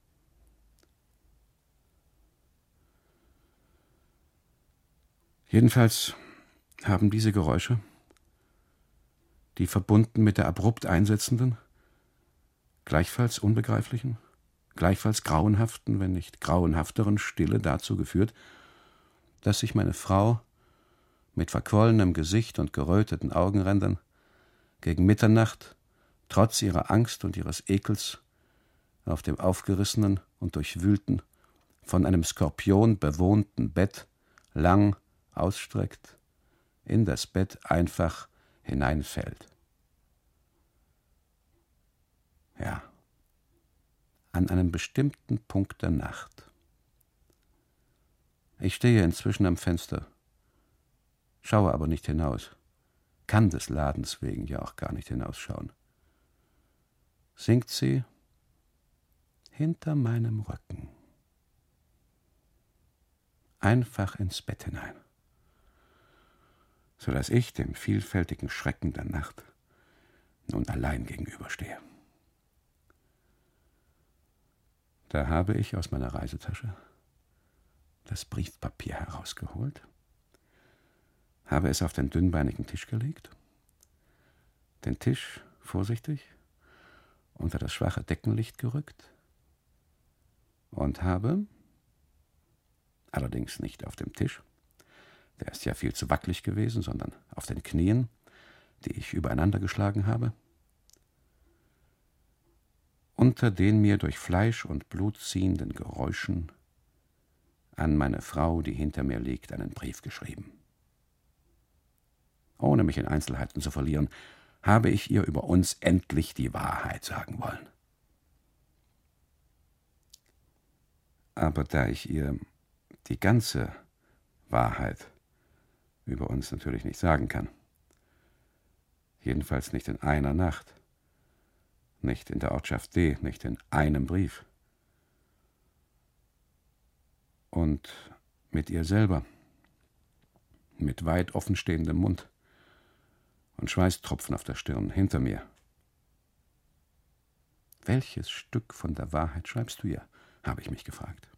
Jedenfalls haben diese Geräusche, die verbunden mit der abrupt einsetzenden, gleichfalls unbegreiflichen, gleichfalls grauenhaften, wenn nicht grauenhafteren Stille dazu geführt, dass sich meine Frau mit verquollenem Gesicht und geröteten Augenrändern gegen Mitternacht, trotz ihrer Angst und ihres Ekels, auf dem aufgerissenen und durchwühlten, von einem Skorpion bewohnten Bett lang ausstreckt, in das Bett einfach hineinfällt. Ja, an einem bestimmten Punkt der Nacht. Ich stehe inzwischen am Fenster, schaue aber nicht hinaus, kann des Ladens wegen ja auch gar nicht hinausschauen. Singt sie hinter meinem Rücken, einfach ins Bett hinein, so dass ich dem vielfältigen Schrecken der Nacht nun allein gegenüberstehe. Da habe ich aus meiner Reisetasche das Briefpapier herausgeholt, habe es auf den dünnbeinigen Tisch gelegt, den Tisch vorsichtig unter das schwache Deckenlicht gerückt und habe, allerdings nicht auf dem Tisch, der ist ja viel zu wackelig gewesen, sondern auf den Knien, die ich übereinander geschlagen habe, unter den mir durch Fleisch und Blut ziehenden Geräuschen an meine Frau, die hinter mir liegt, einen Brief geschrieben. Ohne mich in Einzelheiten zu verlieren, habe ich ihr über uns endlich die Wahrheit sagen wollen. Aber da ich ihr die ganze Wahrheit über uns natürlich nicht sagen kann, jedenfalls nicht in einer Nacht, nicht in der Ortschaft D., nicht in einem Brief. Und mit ihr selber, mit weit offenstehendem Mund und Schweißtropfen auf der Stirn hinter mir. Welches Stück von der Wahrheit schreibst du ihr, habe ich mich gefragt.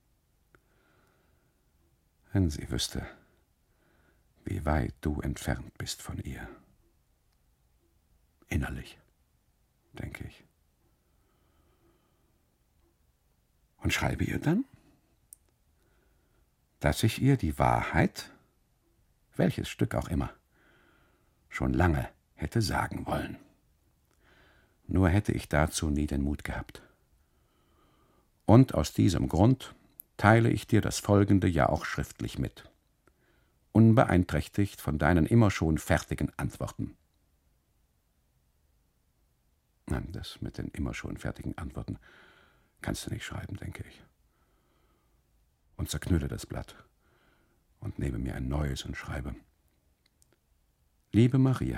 Wenn sie wüsste, wie weit du entfernt bist von ihr. Innerlich, denke ich. Und schreibe ihr dann, dass ich ihr die Wahrheit, welches Stück auch immer, schon lange hätte sagen wollen. Nur hätte ich dazu nie den Mut gehabt. Und aus diesem Grund teile ich dir das Folgende ja auch schriftlich mit, unbeeinträchtigt von deinen immer schon fertigen Antworten. Nein, das mit den immer schon fertigen Antworten kannst du nicht schreiben, denke ich. Und zerknülle das Blatt und nehme mir ein neues und schreibe: Liebe Maria,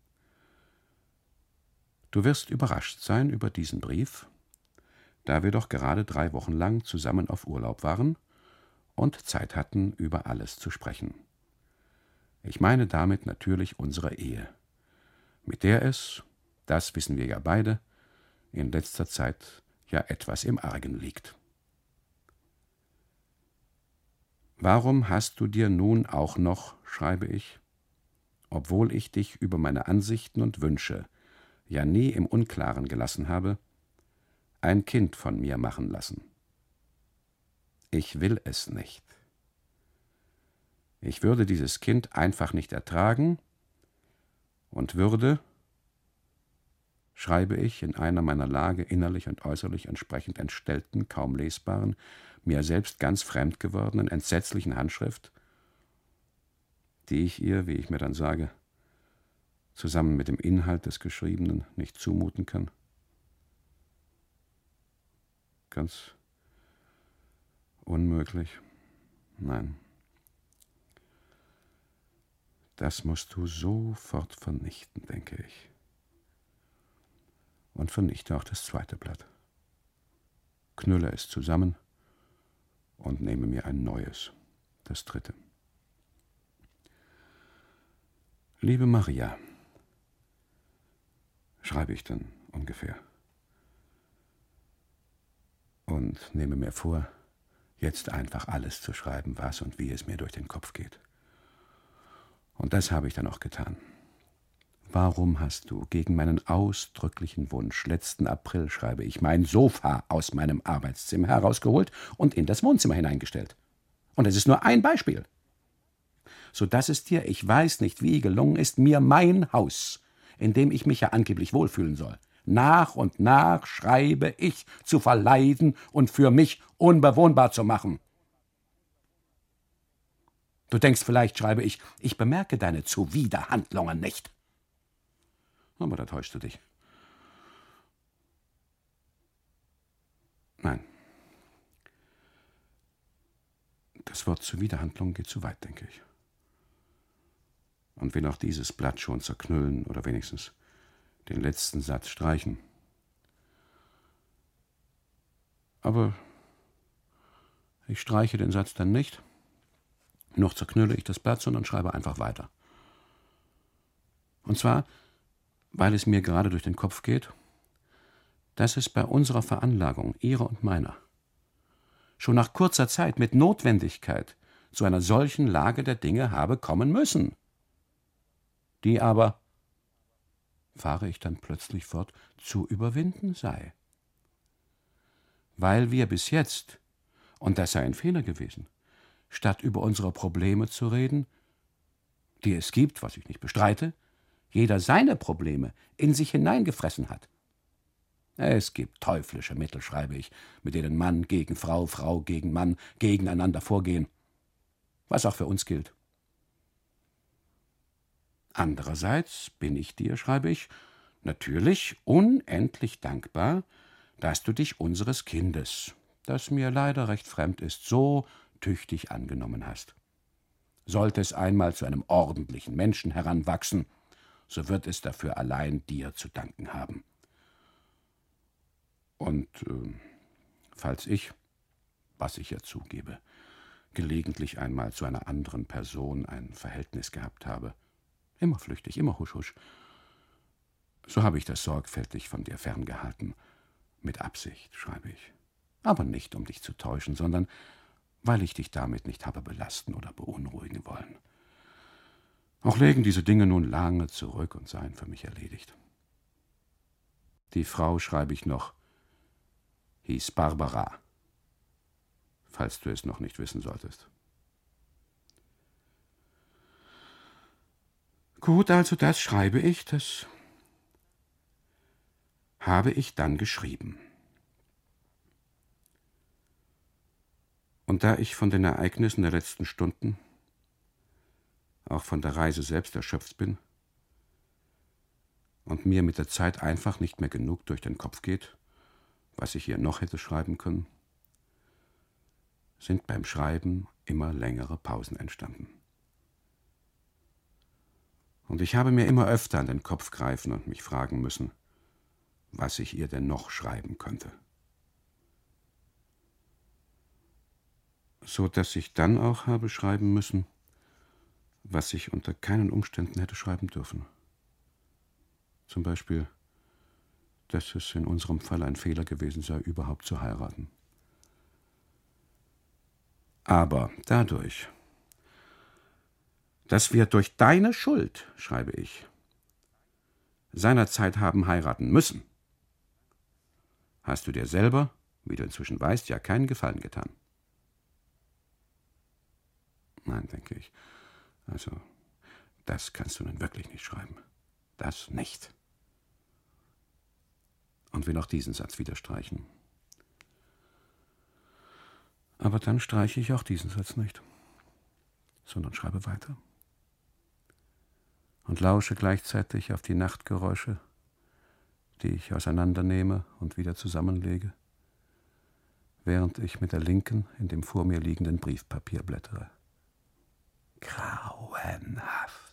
du wirst überrascht sein über diesen Brief, da wir doch gerade drei Wochen lang zusammen auf Urlaub waren und Zeit hatten, über alles zu sprechen. Ich meine damit natürlich unsere Ehe, mit der es, das wissen wir ja beide, in letzter Zeit ja etwas im Argen liegt. Warum hast du dir nun auch noch, schreibe ich, obwohl ich dich über meine Ansichten und Wünsche ja nie im Unklaren gelassen habe, ein Kind von mir machen lassen? Ich will es nicht. Ich würde dieses Kind einfach nicht ertragen und würde, schreibe ich in einer meiner Lage innerlich und äußerlich entsprechend entstellten, kaum lesbaren, mir selbst ganz fremd gewordenen, entsetzlichen Handschrift, die ich ihr, wie ich mir dann sage, zusammen mit dem Inhalt des Geschriebenen nicht zumuten kann. Ganz unmöglich. Nein. Das musst du sofort vernichten, denke ich. Und vernichte auch das zweite Blatt. Knülle es zusammen und nehme mir ein neues, das dritte. Liebe Maria, schreibe ich dann ungefähr. Und nehme mir vor, jetzt einfach alles zu schreiben, was und wie es mir durch den Kopf geht. Und das habe ich dann auch getan. Warum hast du gegen meinen ausdrücklichen Wunsch letzten April, schreibe ich, mein Sofa aus meinem Arbeitszimmer herausgeholt und in das Wohnzimmer hineingestellt? Und es ist nur ein Beispiel. So dass es dir, ich weiß nicht wie, gelungen ist, mir mein Haus, in dem ich mich ja angeblich wohlfühlen soll, nach und nach, schreibe ich, zu verleiden und für mich unbewohnbar zu machen. Du denkst vielleicht, schreibe ich, ich bemerke deine Zuwiderhandlungen nicht. Aber da täuschst du dich. Nein. Das Wort Zuwiderhandlung geht zu weit, denke ich. Und will auch dieses Blatt schon zerknüllen oder wenigstens den letzten Satz streichen. Aber ich streiche den Satz dann nicht, noch zerknülle ich das Blatt, sondern schreibe einfach weiter. Und zwar, weil es mir gerade durch den Kopf geht, dass es bei unserer Veranlagung, ihrer und meiner, schon nach kurzer Zeit mit Notwendigkeit zu einer solchen Lage der Dinge habe kommen müssen. Die aber, fahre ich dann plötzlich fort, zu überwinden sei. Weil wir bis jetzt, und das sei ein Fehler gewesen, statt über unsere Probleme zu reden, die es gibt, was ich nicht bestreite, jeder seine Probleme in sich hineingefressen hat. Es gibt teuflische Mittel, schreibe ich, mit denen Mann gegen Frau, Frau gegen Mann gegeneinander vorgehen, was auch für uns gilt. Andererseits bin ich dir, schreibe ich, natürlich unendlich dankbar, dass du dich unseres Kindes, das mir leider recht fremd ist, so tüchtig angenommen hast. Sollte es einmal zu einem ordentlichen Menschen heranwachsen, so wird es dafür allein dir zu danken haben. Und äh, falls ich, was ich ja zugebe, gelegentlich einmal zu einer anderen Person ein Verhältnis gehabt habe, immer flüchtig, immer husch husch, so habe ich das sorgfältig von dir ferngehalten, mit Absicht, schreibe ich. Aber nicht, um dich zu täuschen, sondern weil ich dich damit nicht habe belasten oder beunruhigen wollen. Auch lägen diese Dinge nun lange zurück und seien für mich erledigt. Die Frau, schreibe ich noch, hieß Barbara, falls du es noch nicht wissen solltest. Gut, also das schreibe ich, das habe ich dann geschrieben. Und da ich von den Ereignissen der letzten Stunden, auch von der Reise selbst erschöpft bin und mir mit der Zeit einfach nicht mehr genug durch den Kopf geht, was ich ihr noch hätte schreiben können, sind beim Schreiben immer längere Pausen entstanden. Und ich habe mir immer öfter an den Kopf greifen und mich fragen müssen, was ich ihr denn noch schreiben könnte. So dass ich dann auch habe schreiben müssen, was ich unter keinen Umständen hätte schreiben dürfen. Zum Beispiel, dass es in unserem Fall ein Fehler gewesen sei, überhaupt zu heiraten. Aber dadurch, dass wir durch deine Schuld, schreibe ich, seinerzeit haben heiraten müssen, hast du dir selber, wie du inzwischen weißt, ja keinen Gefallen getan. Nein, denke ich, also das kannst du nun wirklich nicht schreiben. Das nicht. Und will auch diesen Satz wieder streichen. Aber dann streiche ich auch diesen Satz nicht, sondern schreibe weiter. Und lausche gleichzeitig auf die Nachtgeräusche, die ich auseinandernehme und wieder zusammenlege, während ich mit der Linken in dem vor mir liegenden Briefpapier blättere. Grauenhaft.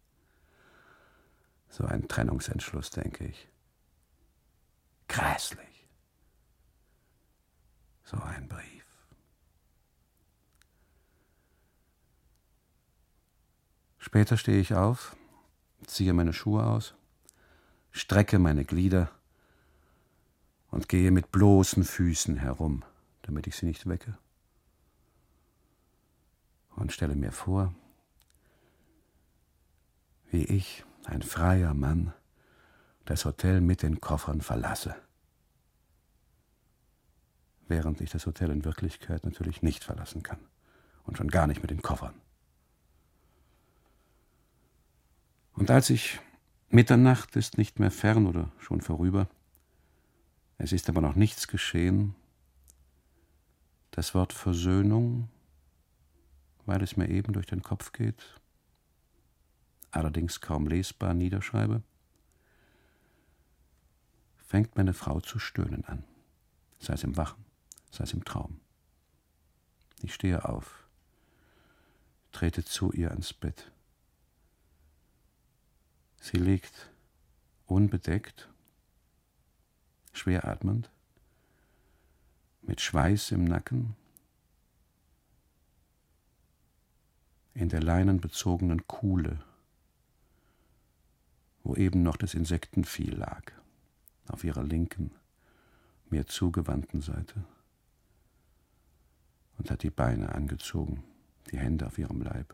So ein Trennungsentschluss, denke ich. Grässlich. So ein Brief. Später stehe ich auf, ziehe meine Schuhe aus, strecke meine Glieder und gehe mit bloßen Füßen herum, damit ich sie nicht wecke. Und stelle mir vor, wie ich, ein freier Mann, das Hotel mit den Koffern verlasse. Während ich das Hotel in Wirklichkeit natürlich nicht verlassen kann und schon gar nicht mit den Koffern. Und als ich, Mitternacht ist nicht mehr fern oder schon vorüber, es ist aber noch nichts geschehen, das Wort Versöhnung, weil es mir eben durch den Kopf geht, allerdings kaum lesbar niederschreibe, fängt meine Frau zu stöhnen an, sei es im Wachen, sei es im Traum. Ich stehe auf, trete zu ihr ans Bett. Sie liegt unbedeckt, schwer atmend, mit Schweiß im Nacken, in der leinenbezogenen Kuhle, wo eben noch das Insektenvieh lag, auf ihrer linken, mir zugewandten Seite, und hat die Beine angezogen, die Hände auf ihrem Leib.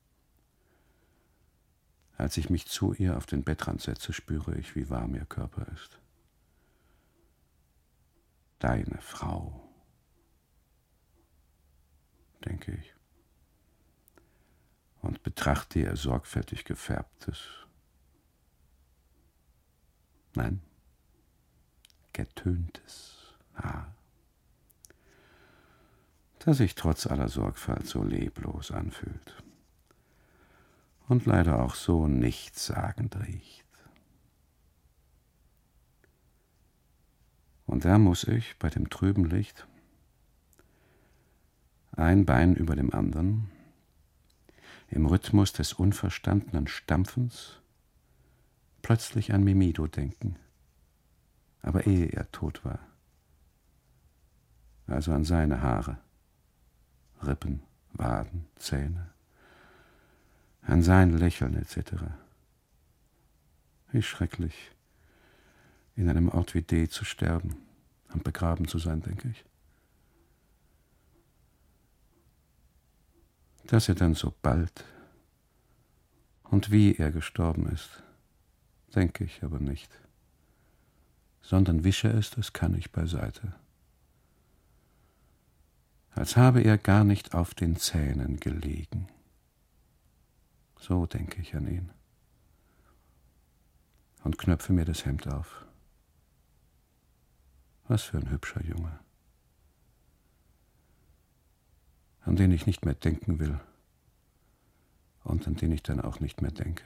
Als ich mich zu ihr auf den Bettrand setze, spüre ich, wie warm ihr Körper ist. Deine Frau, denke ich, und betrachte ihr sorgfältig gefärbtes, nein, getöntes Haar, das sich trotz aller Sorgfalt so leblos anfühlt und leider auch so nichtssagend riecht. Und da muss ich bei dem trüben Licht, ein Bein über dem anderen, im Rhythmus des unverstandenen Stampfens, plötzlich an Mimido denken, aber ehe er tot war. Also an seine Haare, Rippen, Waden, Zähne, an sein Lächeln et cetera. Wie schrecklich, in einem Ort wie D zu sterben und begraben zu sein, denke ich. Dass er dann so bald und wie er gestorben ist, denke ich aber nicht, sondern wische es, das kann ich beiseite. Als habe er gar nicht auf den Zähnen gelegen. So denke ich an ihn und knöpfe mir das Hemd auf. Was für ein hübscher Junge, an den ich nicht mehr denken will und an den ich dann auch nicht mehr denke.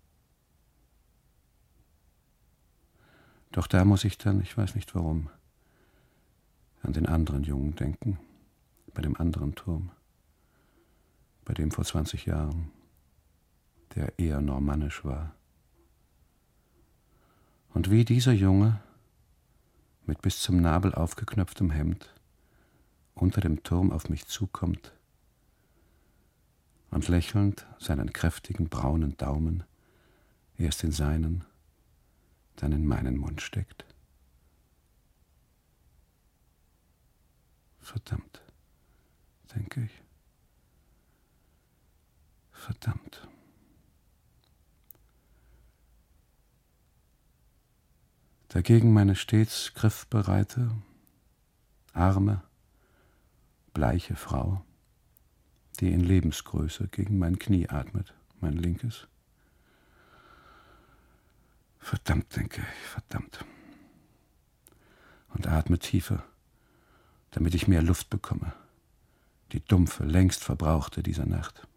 Doch da muss ich dann, ich weiß nicht warum, an den anderen Jungen denken, bei dem anderen Turm, bei dem vor zwanzig Jahren, der eher normannisch war. Und wie dieser Junge mit bis zum Nabel aufgeknöpftem Hemd unter dem Turm auf mich zukommt und lächelnd seinen kräftigen braunen Daumen erst in seinen, dann in meinen Mund steckt. Verdammt, denke ich. Verdammt. Dagegen meine stets griffbereite, arme, bleiche Frau, die in Lebensgröße gegen mein Knie atmet, mein linkes. Verdammt, denke ich, verdammt. Und atme tiefer, damit ich mehr Luft bekomme, die dumpfe, längst verbrauchte dieser Nacht.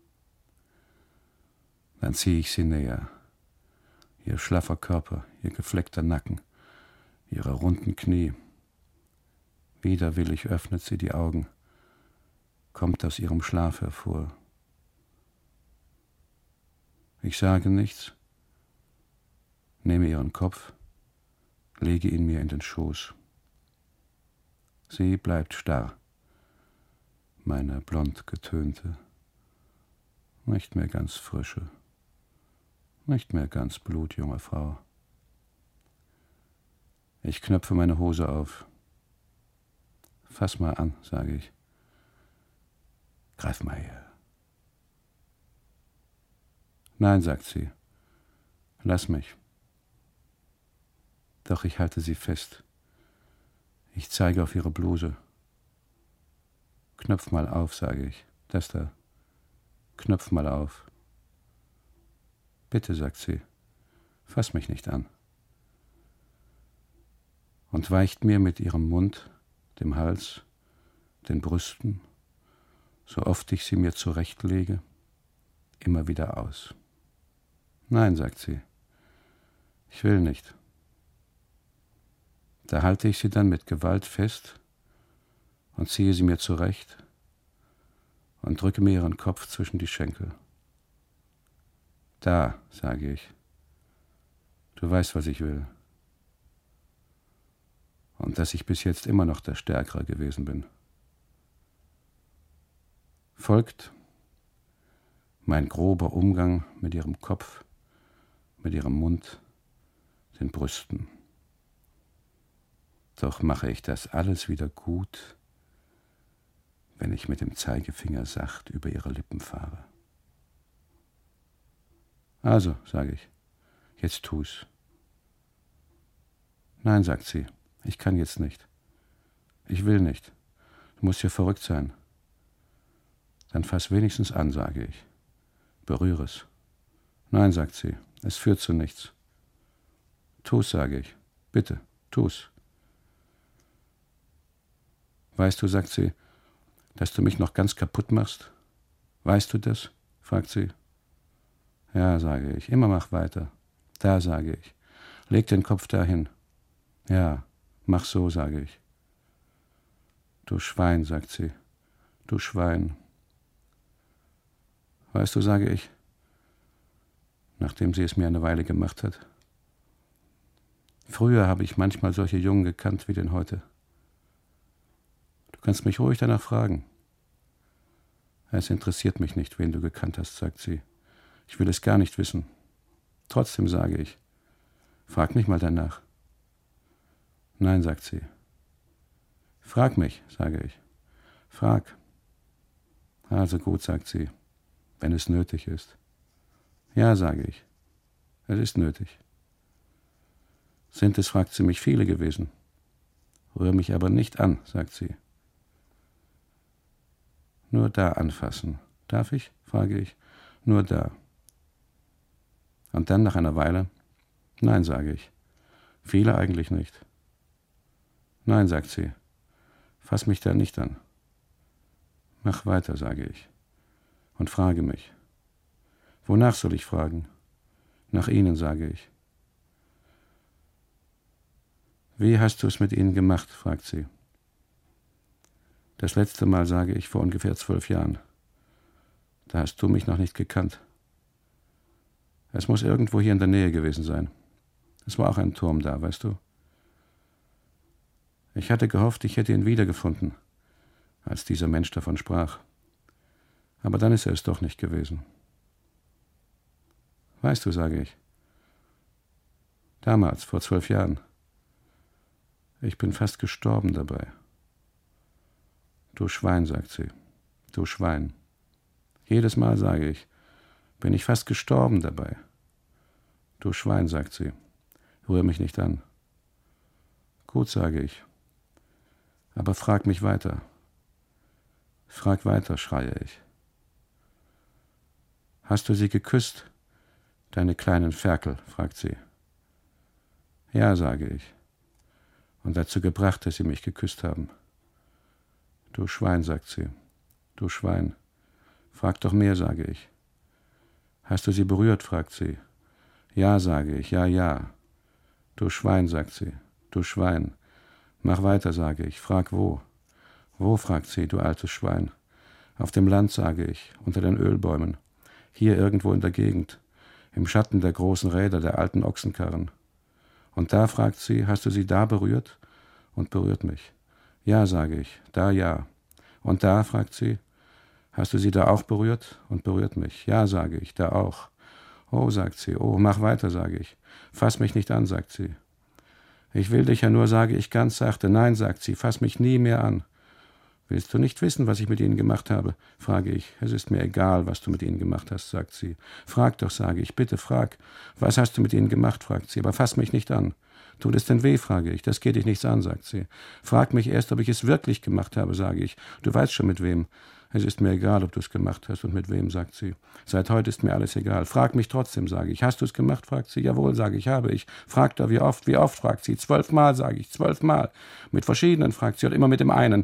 Dann ziehe ich sie näher, ihr schlaffer Körper, ihr gefleckter Nacken, ihre runden Knie. Widerwillig öffnet sie die Augen, kommt aus ihrem Schlaf hervor. Ich sage nichts, nehme ihren Kopf, lege ihn mir in den Schoß. Sie bleibt starr, meine blond getönte, nicht mehr ganz frische, nicht mehr ganz blutjunge Frau. Ich knöpfe meine Hose auf. Fass mal an, sage ich. Greif mal her. Nein, sagt sie. Lass mich. Doch ich halte sie fest. Ich zeige auf ihre Bluse. Knöpf mal auf, sage ich. Das da. Knöpf mal auf. Bitte, sagt sie. Fass mich nicht an. Und weicht mir mit ihrem Mund, dem Hals, den Brüsten, so oft ich sie mir zurechtlege, immer wieder aus. Nein, sagt sie, ich will nicht. Da halte ich sie dann mit Gewalt fest und ziehe sie mir zurecht und drücke mir ihren Kopf zwischen die Schenkel. Da, sage ich, du weißt, was ich will. Und dass ich bis jetzt immer noch der Stärkere gewesen bin. Folgt mein grober Umgang mit ihrem Kopf, mit ihrem Mund, den Brüsten. Doch mache ich das alles wieder gut, wenn ich mit dem Zeigefinger sacht über ihre Lippen fahre. Also, sage ich, jetzt tu's. Nein, sagt sie, ich kann jetzt nicht. Ich will nicht. Du musst ja verrückt sein. Dann fass wenigstens an, sage ich. Berühre es. Nein, sagt sie, es führt zu nichts. Tu's, sage ich. Bitte, tu's. Weißt du, sagt sie, dass du mich noch ganz kaputt machst? Weißt du das? Fragt sie. Ja, sage ich, immer mach weiter. Da, sage ich. Leg den Kopf dahin. Ja, mach so, sage ich. Du Schwein, sagt sie. Du Schwein. Weißt du, sage ich, nachdem sie es mir eine Weile gemacht hat. Früher habe ich manchmal solche Jungen gekannt wie den heute. Du kannst mich ruhig danach fragen. Es interessiert mich nicht, wen du gekannt hast, sagt sie. Ich will es gar nicht wissen. Trotzdem sage ich, frag mich mal danach. Nein, sagt sie. Frag mich, sage ich. Frag. Also gut, sagt sie, wenn es nötig ist. Ja, sage ich. Es ist nötig. Sind es, fragt sie mich, viele gewesen? Rühr mich aber nicht an, sagt sie. Nur da anfassen. Darf ich? Frage ich. Nur da. Und dann nach einer Weile, nein, sage ich. Viele eigentlich nicht. Nein, sagt sie. Fass mich da nicht an. Mach weiter, sage ich. Und frage mich. Wonach soll ich fragen? Nach Ihnen, sage ich. Wie hast du es mit ihnen gemacht, fragt sie. Das letzte Mal, sage ich, vor ungefähr zwölf Jahren. Da hast du mich noch nicht gekannt. Es muss irgendwo hier in der Nähe gewesen sein. Es war auch ein Turm da, weißt du. Ich hatte gehofft, ich hätte ihn wiedergefunden, als dieser Mensch davon sprach. Aber dann ist er es doch nicht gewesen. Weißt du, sage ich, damals, vor zwölf Jahren, ich bin fast gestorben dabei. Du Schwein, sagt sie, du Schwein. Jedes Mal sage ich, bin ich fast gestorben dabei. Du Schwein, sagt sie, rühr mich nicht an. Gut, sage ich, aber frag mich weiter. Frag weiter, schreie ich. Hast du sie geküsst, deine kleinen Ferkel, fragt sie. Ja, sage ich, und dazu gebracht, dass sie mich geküsst haben. Du Schwein, sagt sie, du Schwein. Frag doch mehr, sage ich. Hast du sie berührt, fragt sie. Ja, sage ich, ja, ja. Du Schwein, sagt sie, du Schwein. Mach weiter, sage ich, frag wo. Wo, fragt sie, du altes Schwein. Auf dem Land, sage ich, unter den Ölbäumen. Hier irgendwo in der Gegend, im Schatten der großen Räder, der alten Ochsenkarren. Und da, fragt sie, hast du sie da berührt? Und berührt mich. Ja, sage ich, da ja. Und da, fragt sie, hast du sie da auch berührt? Und berührt mich. Ja, sage ich, da auch. Oh, sagt sie, oh, mach weiter, sage ich. Fass mich nicht an, sagt sie. Ich will dich ja nur, sage ich ganz sachte. Nein, sagt sie, fass mich nie mehr an. Willst du nicht wissen, was ich mit ihnen gemacht habe? Frage ich. Es ist mir egal, was du mit ihnen gemacht hast, sagt sie. Frag doch, sage ich, bitte frag. Was hast du mit ihnen gemacht, fragt sie, aber fass mich nicht an. Tut es denn weh, frage ich. Das geht dich nichts an, sagt sie. Frag mich erst, ob ich es wirklich gemacht habe, sage ich. Du weißt schon mit wem. Es ist mir egal, ob du es gemacht hast und mit wem, sagt sie. Seit heute ist mir alles egal. Frag mich trotzdem, sage ich. Hast du es gemacht, fragt sie. Jawohl, sage ich, habe ich. Frag doch, wie oft, wie oft, fragt sie. Zwölfmal, sage ich, zwölfmal. Mit verschiedenen, fragt sie, und immer mit dem einen.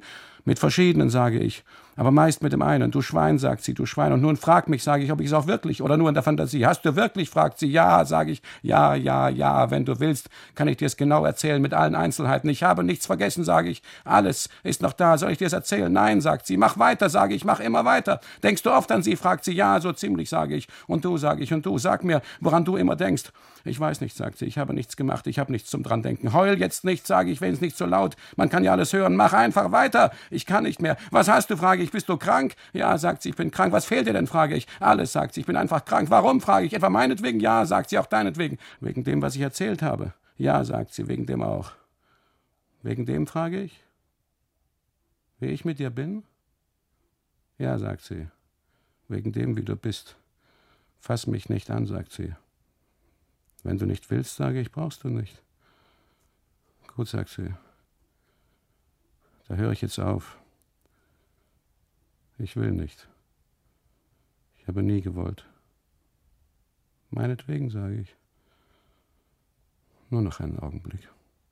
Mit verschiedenen, sage ich, aber meist mit dem einen. Du Schwein, sagt sie, du Schwein. Und nun frag mich, sage ich, ob ich es auch wirklich oder nur in der Fantasie. Hast du wirklich, fragt sie. Ja, sage ich, ja, ja, ja, wenn du willst, kann ich dir es genau erzählen mit allen Einzelheiten. Ich habe nichts vergessen, sage ich. Alles ist noch da. Soll ich dir es erzählen? Nein, sagt sie. Mach weiter, sage ich. Mach immer weiter. Denkst du oft an sie, fragt sie. Ja, so ziemlich, sage ich. Und du, sage ich. Und du, sag mir, woran du immer denkst. Ich weiß nicht, sagt sie. Ich habe nichts gemacht. Ich habe nichts zum dran denken. Heul jetzt nicht, sage ich, wenn es nicht so laut. Man kann ja alles hören. Mach einfach weiter. Ich kann nicht mehr. Was hast du, frage ich. Bist du krank? Ja, sagt sie, ich bin krank. Was fehlt dir denn, frage ich. Alles, sagt sie, ich bin einfach krank. Warum, frage ich. Etwa meinetwegen? Ja, sagt sie, auch deinetwegen. Wegen dem, was ich erzählt habe. Ja, sagt sie, wegen dem auch. Wegen dem, frage ich. Wie ich mit dir bin? Ja, sagt sie. Wegen dem, wie du bist. Fass mich nicht an, sagt sie. Wenn du nicht willst, sage ich, brauchst du nicht. Gut, sagt sie. Da höre ich jetzt auf. Ich will nicht. Ich habe nie gewollt. Meinetwegen, sage ich. Nur noch einen Augenblick.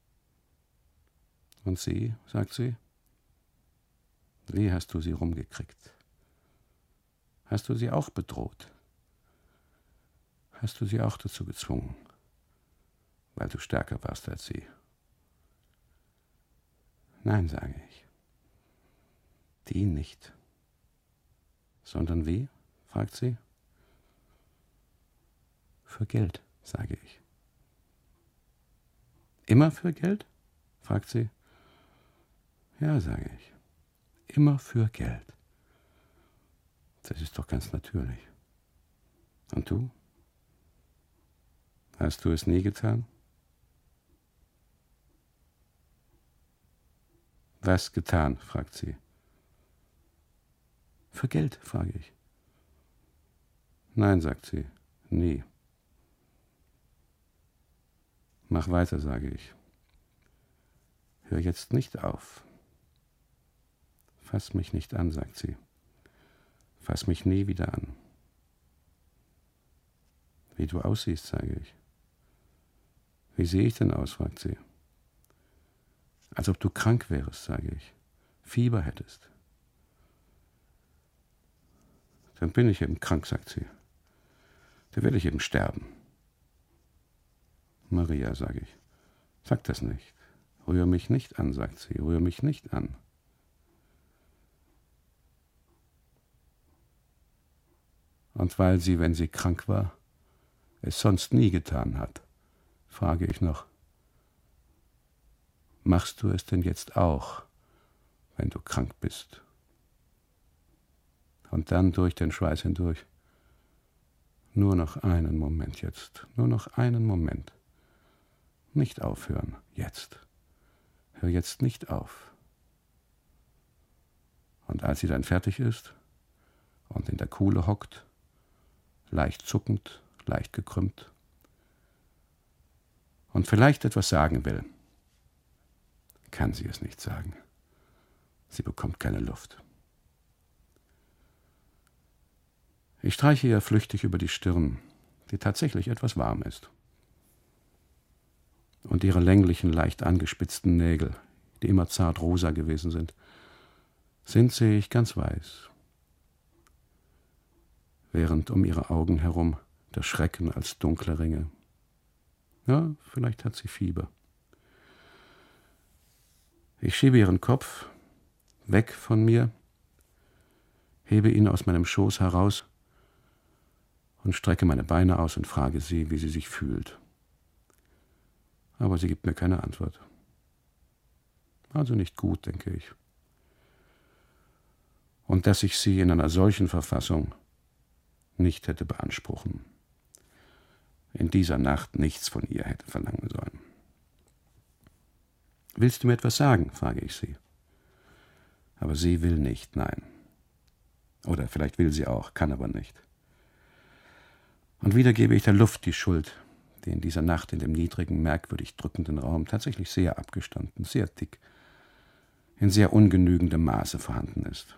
Und sie, sagt sie, wie hast du sie rumgekriegt? Hast du sie auch bedroht? Hast du sie auch dazu gezwungen, weil du stärker warst als sie? Nein, sage ich. Die nicht. Sondern wie? Fragt sie. Für Geld, sage ich. Immer für Geld? Fragt sie. Ja, sage ich. Immer für Geld. Das ist doch ganz natürlich. Und du? Hast du es nie getan? Was getan? Fragt sie. Für Geld, frage ich. Nein, sagt sie, nie. Mach weiter, sage ich. Hör jetzt nicht auf. Fass mich nicht an, sagt sie. Fass mich nie wieder an. Wie du aussiehst, sage ich. Wie sehe ich denn aus, fragt sie. Als ob du krank wärst, sage ich. Fieber hättest. Dann bin ich eben krank, sagt sie. Da werde ich eben sterben. Maria, sage ich. Sag das nicht. Rühr mich nicht an, sagt sie. Rühr mich nicht an. Und weil sie, wenn sie krank war, es sonst nie getan hat, frage ich noch, machst du es denn jetzt auch, wenn du krank bist? Und dann durch den Schweiß hindurch, nur noch einen Moment jetzt, nur noch einen Moment. Nicht aufhören, jetzt. Hör jetzt nicht auf. Und als sie dann fertig ist und in der Kuhle hockt, leicht zuckend, leicht gekrümmt und vielleicht etwas sagen will, kann sie es nicht sagen. Sie bekommt keine Luft. Ich streiche ihr flüchtig über die Stirn, die tatsächlich etwas warm ist. Und ihre länglichen, leicht angespitzten Nägel, die immer zart rosa gewesen sind, sind, sehe ich, ganz weiß. Während um ihre Augen herum der Schrecken als dunkle Ringe. Ja, vielleicht hat sie Fieber. Ich schiebe ihren Kopf weg von mir, hebe ihn aus meinem Schoß heraus und strecke meine Beine aus und frage sie, wie sie sich fühlt. Aber sie gibt mir keine Antwort. Also nicht gut, denke ich. Und dass ich sie in einer solchen Verfassung nicht hätte beanspruchen, in dieser Nacht nichts von ihr hätte verlangen sollen. Willst du mir etwas sagen, frage ich sie. Aber sie will nicht, nein. Oder vielleicht will sie auch, kann aber nicht. Und wieder gebe ich der Luft die Schuld, die in dieser Nacht in dem niedrigen, merkwürdig drückenden Raum tatsächlich sehr abgestanden, sehr dick, in sehr ungenügendem Maße vorhanden ist.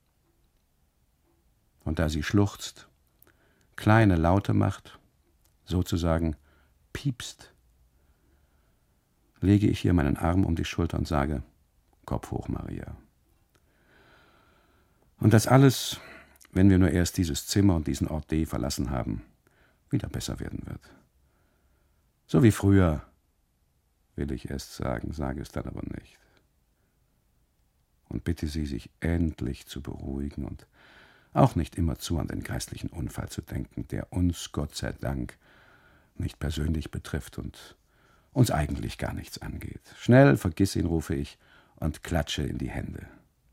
Und da sie schluchzt, kleine Laute macht, sozusagen piepst, lege ich ihr meinen Arm um die Schulter und sage, Kopf hoch, Maria. Und das alles, wenn wir nur erst dieses Zimmer und diesen Ort D verlassen haben, wieder besser werden wird. So wie früher, will ich erst sagen, sage es dann aber nicht. Und bitte Sie, sich endlich zu beruhigen und auch nicht immerzu an den geistlichen Unfall zu denken, der uns, Gott sei Dank, nicht persönlich betrifft und uns eigentlich gar nichts angeht. Schnell, vergiss ihn, rufe ich und klatsche in die Hände.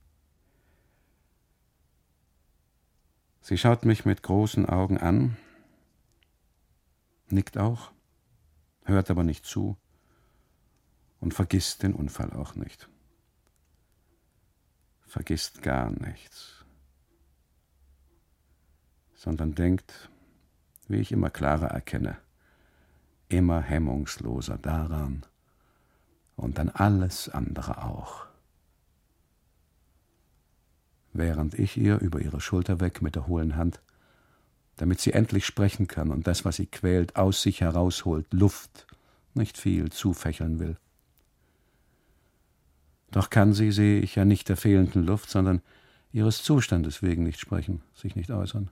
Sie schaut mich mit großen Augen an, nickt auch, hört aber nicht zu und vergisst den Unfall auch nicht. Vergisst gar nichts, sondern denkt, wie ich immer klarer erkenne, immer hemmungsloser daran und an alles andere auch. Während ich ihr über ihre Schulter weg mit der hohlen Hand, damit sie endlich sprechen kann und das, was sie quält, aus sich herausholt, Luft, nicht viel, zufächeln will. Doch kann sie, sehe ich, ja nicht der fehlenden Luft, sondern ihres Zustandes wegen nicht sprechen, sich nicht äußern.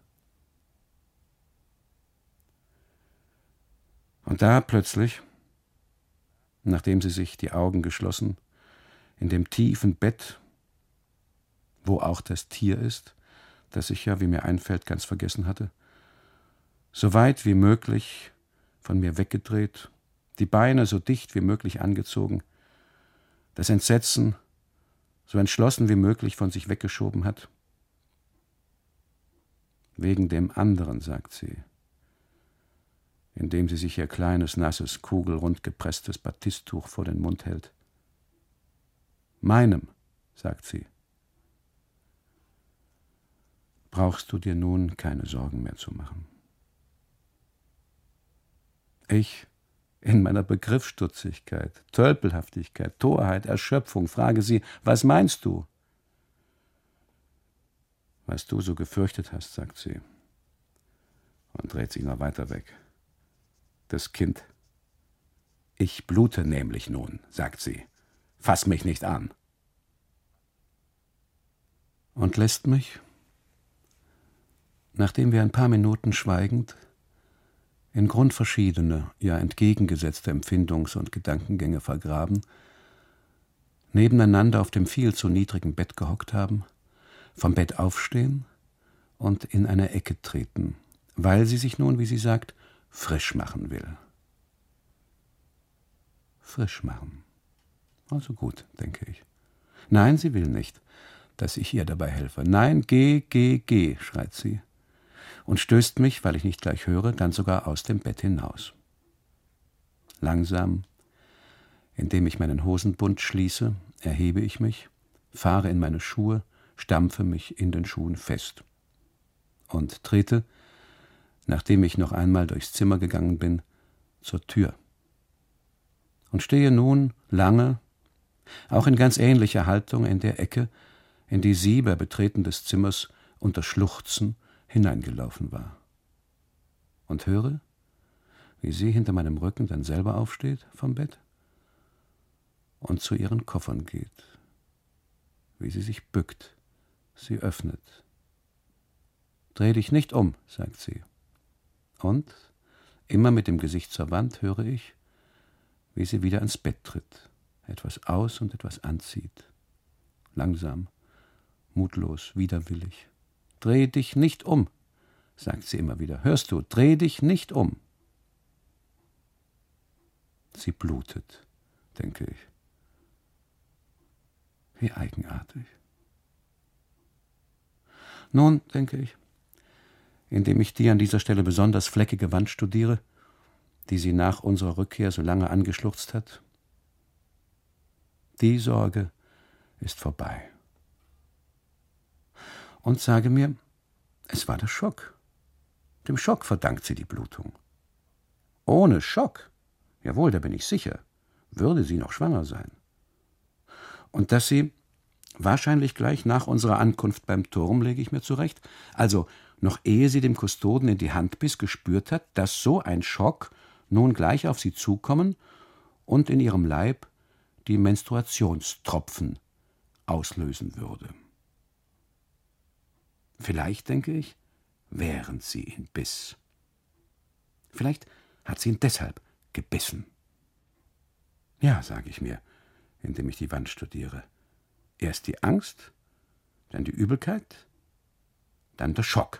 Und da plötzlich, nachdem sie sich die Augen geschlossen, in dem tiefen Bett, wo auch das Tier ist, das ich ja, wie mir einfällt, ganz vergessen hatte, so weit wie möglich von mir weggedreht, die Beine so dicht wie möglich angezogen, das Entsetzen so entschlossen wie möglich von sich weggeschoben hat. Wegen dem anderen, sagt sie, indem sie sich ihr kleines, nasses, kugelrund gepresstes Batisttuch vor den Mund hält. Meinem, sagt sie, brauchst du dir nun keine Sorgen mehr zu machen. Ich, in meiner Begriffsstutzigkeit, Tölpelhaftigkeit, Torheit, Erschöpfung, frage sie, was meinst du? Was du so gefürchtet hast, sagt sie und dreht sich noch weiter weg. Das Kind. Ich blute nämlich nun, sagt sie. Fass mich nicht an. Und lässt mich, nachdem wir ein paar Minuten schweigend in grundverschiedene, ja entgegengesetzte Empfindungs- und Gedankengänge vergraben, nebeneinander auf dem viel zu niedrigen Bett gehockt haben, vom Bett aufstehen und in eine Ecke treten, weil sie sich nun, wie sie sagt, frisch machen will. Frisch machen. Also gut, denke ich. Nein, sie will nicht, dass ich ihr dabei helfe. Nein, geh, geh, geh, schreit sie und stößt mich, weil ich nicht gleich höre, dann sogar aus dem Bett hinaus. Langsam, indem ich meinen Hosenbund schließe, erhebe ich mich, fahre in meine Schuhe, stampfe mich in den Schuhen fest und trete, nachdem ich noch einmal durchs Zimmer gegangen bin, zur Tür und stehe nun lange, auch in ganz ähnlicher Haltung in der Ecke, in die sie bei Betreten des Zimmers unter Schluchzen hineingelaufen war. Und höre, wie sie hinter meinem Rücken dann selber aufsteht vom Bett und zu ihren Koffern geht, wie sie sich bückt, sie öffnet. Dreh dich nicht um, sagt sie. Und, immer mit dem Gesicht zur Wand, höre ich, wie sie wieder ins Bett tritt, etwas aus und etwas anzieht. Langsam, mutlos, widerwillig. Dreh dich nicht um, sagt sie immer wieder. Hörst du, dreh dich nicht um. Sie blutet, denke ich. Wie eigenartig. Nun, denke ich, indem ich die an dieser Stelle besonders fleckige Wand studiere, die sie nach unserer Rückkehr so lange angeschluchzt hat, die Sorge ist vorbei. Und sage mir, es war der Schock. Dem Schock verdankt sie die Blutung. Ohne Schock, jawohl, da bin ich sicher, würde sie noch schwanger sein. Und dass sie, wahrscheinlich gleich nach unserer Ankunft beim Turm, lege ich mir zurecht, also noch ehe sie dem Kustoden in die Hand biss, gespürt hat, dass so ein Schock nun gleich auf sie zukommen und in ihrem Leib die Menstruationstropfen auslösen würde. Vielleicht, denke ich, während sie ihn biss. Vielleicht hat sie ihn deshalb gebissen. Ja, sage ich mir, indem ich die Wand studiere. Erst die Angst, dann die Übelkeit, dann der Schock.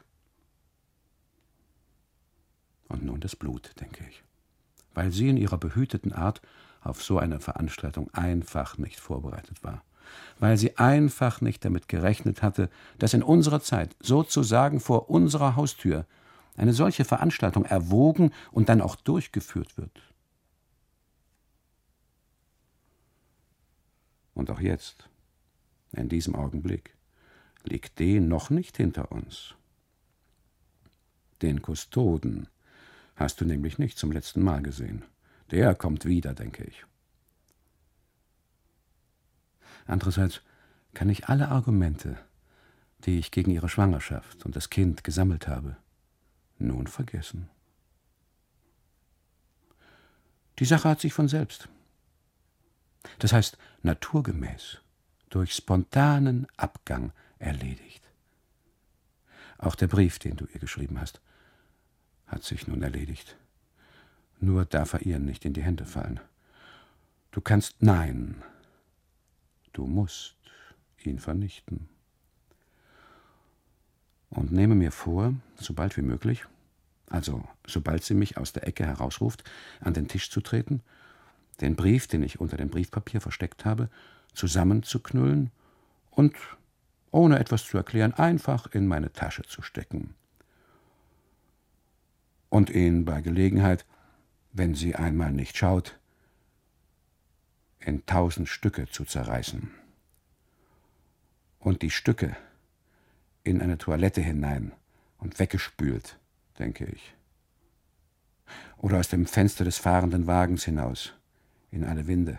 Und nun das Blut, denke ich, weil sie in ihrer behüteten Art auf so eine Veranstaltung einfach nicht vorbereitet war, weil sie einfach nicht damit gerechnet hatte, dass in unserer Zeit, sozusagen vor unserer Haustür, eine solche Veranstaltung erwogen und dann auch durchgeführt wird. Und auch jetzt, in diesem Augenblick, liegt D noch nicht hinter uns. Den Kustoden hast du nämlich nicht zum letzten Mal gesehen. Der kommt wieder, denke ich. Andererseits kann ich alle Argumente, die ich gegen ihre Schwangerschaft und das Kind gesammelt habe, nun vergessen. Die Sache hat sich von selbst, das heißt naturgemäß, durch spontanen Abgang erledigt. Auch der Brief, den du ihr geschrieben hast, hat sich nun erledigt. Nur darf er ihr nicht in die Hände fallen. Du kannst, nein, du musst ihn vernichten. Und nehme mir vor, sobald wie möglich, also sobald sie mich aus der Ecke herausruft, an den Tisch zu treten, den Brief, den ich unter dem Briefpapier versteckt habe, zusammenzuknüllen und, ohne etwas zu erklären, einfach in meine Tasche zu stecken. Und ihn bei Gelegenheit, wenn sie einmal nicht schaut, in tausend Stücke zu zerreißen. Und die Stücke in eine Toilette hinein und weggespült, denke ich. Oder aus dem Fenster des fahrenden Wagens hinaus, in eine Winde.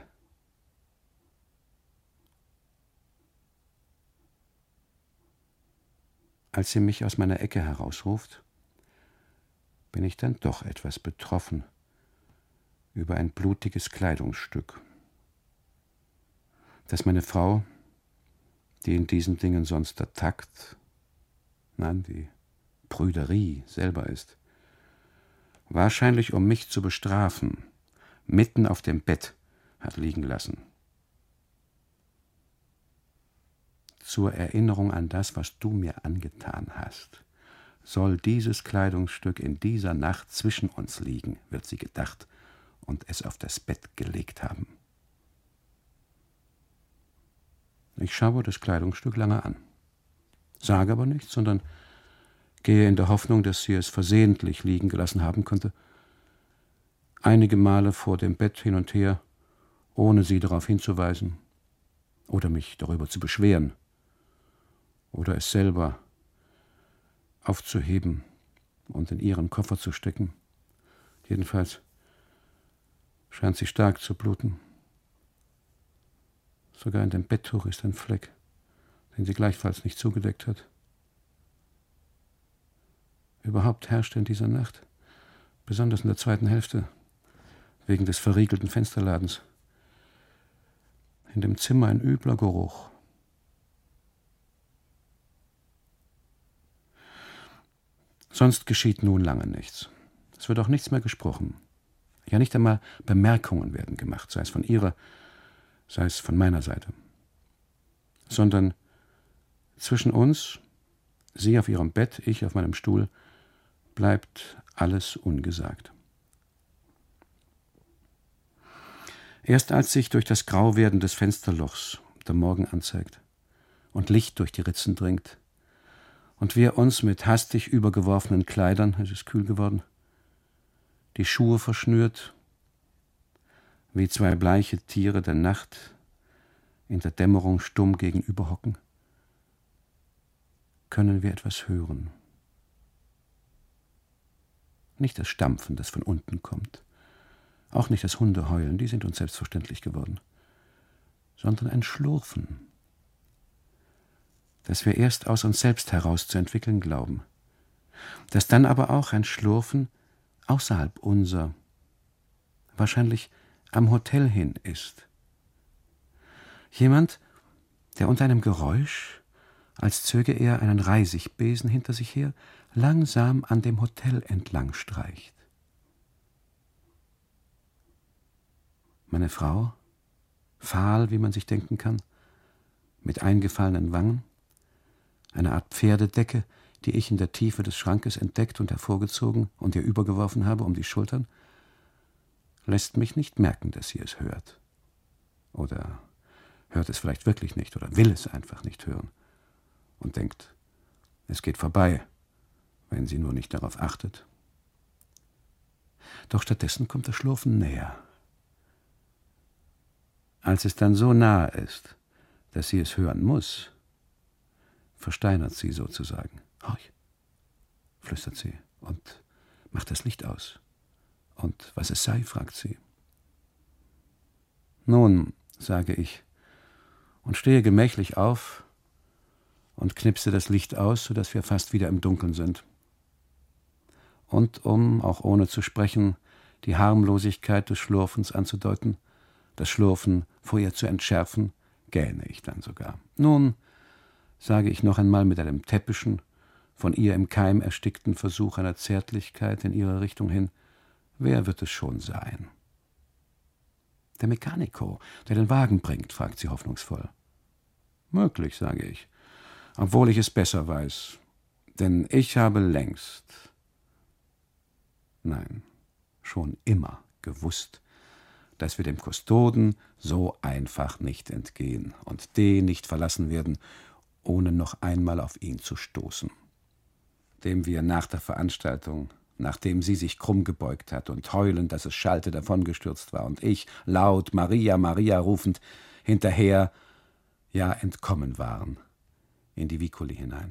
Als sie mich aus meiner Ecke herausruft, bin ich dann doch etwas betroffen über ein blutiges Kleidungsstück, das meine Frau, die in diesen Dingen sonst der Takt, nein, die Prüderie selber ist, wahrscheinlich um mich zu bestrafen, mitten auf dem Bett hat liegen lassen. Zur Erinnerung an das, was du mir angetan hast, soll dieses Kleidungsstück in dieser Nacht zwischen uns liegen, wird sie gedacht, und es auf das Bett gelegt haben. Ich schaue das Kleidungsstück lange an, sage aber nichts, sondern gehe in der Hoffnung, dass sie es versehentlich liegen gelassen haben könnte, einige Male vor dem Bett hin und her, ohne sie darauf hinzuweisen oder mich darüber zu beschweren oder es selber aufzuheben und in ihren Koffer zu stecken. Jedenfalls scheint sie stark zu bluten. Sogar in dem Betttuch ist ein Fleck, den sie gleichfalls nicht zugedeckt hat. Überhaupt herrschte in dieser Nacht, besonders in der zweiten Hälfte, wegen des verriegelten Fensterladens, in dem Zimmer ein übler Geruch. Sonst geschieht nun lange nichts. Es wird auch nichts mehr gesprochen. Ja, nicht einmal Bemerkungen werden gemacht, sei es von ihrer, sei es von meiner Seite. Sondern zwischen uns, sie auf ihrem Bett, ich auf meinem Stuhl, bleibt alles ungesagt. Erst als sich durch das Grauwerden des Fensterlochs der Morgen anzeigt und Licht durch die Ritzen dringt und wir uns mit hastig übergeworfenen Kleidern, es ist kühl geworden, die Schuhe verschnürt, wie zwei bleiche Tiere der Nacht in der Dämmerung stumm gegenüber hocken, können wir etwas hören. Nicht das Stampfen, das von unten kommt, auch nicht das Hundeheulen, die sind uns selbstverständlich geworden, sondern ein Schlurfen, das wir erst aus uns selbst heraus zu entwickeln glauben, das dann aber auch ein Schlurfen außerhalb unser, wahrscheinlich am Hotel hin ist. Jemand, der unter einem Geräusch als zöge er einen Reisigbesen hinter sich her, langsam an dem Hotel entlang streicht. Meine Frau, fahl, wie man sich denken kann, mit eingefallenen Wangen, eine Art Pferdedecke, die ich in der Tiefe des Schrankes entdeckt und hervorgezogen und ihr übergeworfen habe um die Schultern, lässt mich nicht merken, dass sie es hört. Oder hört es vielleicht wirklich nicht oder will es einfach nicht hören und denkt, es geht vorbei, wenn sie nur nicht darauf achtet. Doch stattdessen kommt das Schlurfen näher. Als es dann so nahe ist, dass sie es hören muss, versteinert sie sozusagen. Horch, flüstert sie und macht das Licht aus. Und was es sei, fragt sie. Nun, sage ich, und stehe gemächlich auf und knipse das Licht aus, sodass wir fast wieder im Dunkeln sind. Und um, auch ohne zu sprechen, die Harmlosigkeit des Schlurfens anzudeuten, das Schlurfen vor ihr zu entschärfen, gähne ich dann sogar. Nun, sage ich noch einmal mit einem täppischen, von ihr im Keim erstickten Versuch einer Zärtlichkeit in ihre Richtung hin, wer wird es schon sein? Der Mecanico, der den Wagen bringt, fragt sie hoffnungsvoll. Möglich, sage ich, obwohl ich es besser weiß, denn ich habe längst, nein, schon immer gewusst, dass wir dem Kustoden so einfach nicht entgehen und den nicht verlassen werden, ohne noch einmal auf ihn zu stoßen, dem wir nach der Veranstaltung, nachdem sie sich krumm gebeugt hat und heulend, dass es schallte, davongestürzt war, und ich, laut Maria, Maria rufend, hinterher, ja entkommen waren, in die Vicoli hinein.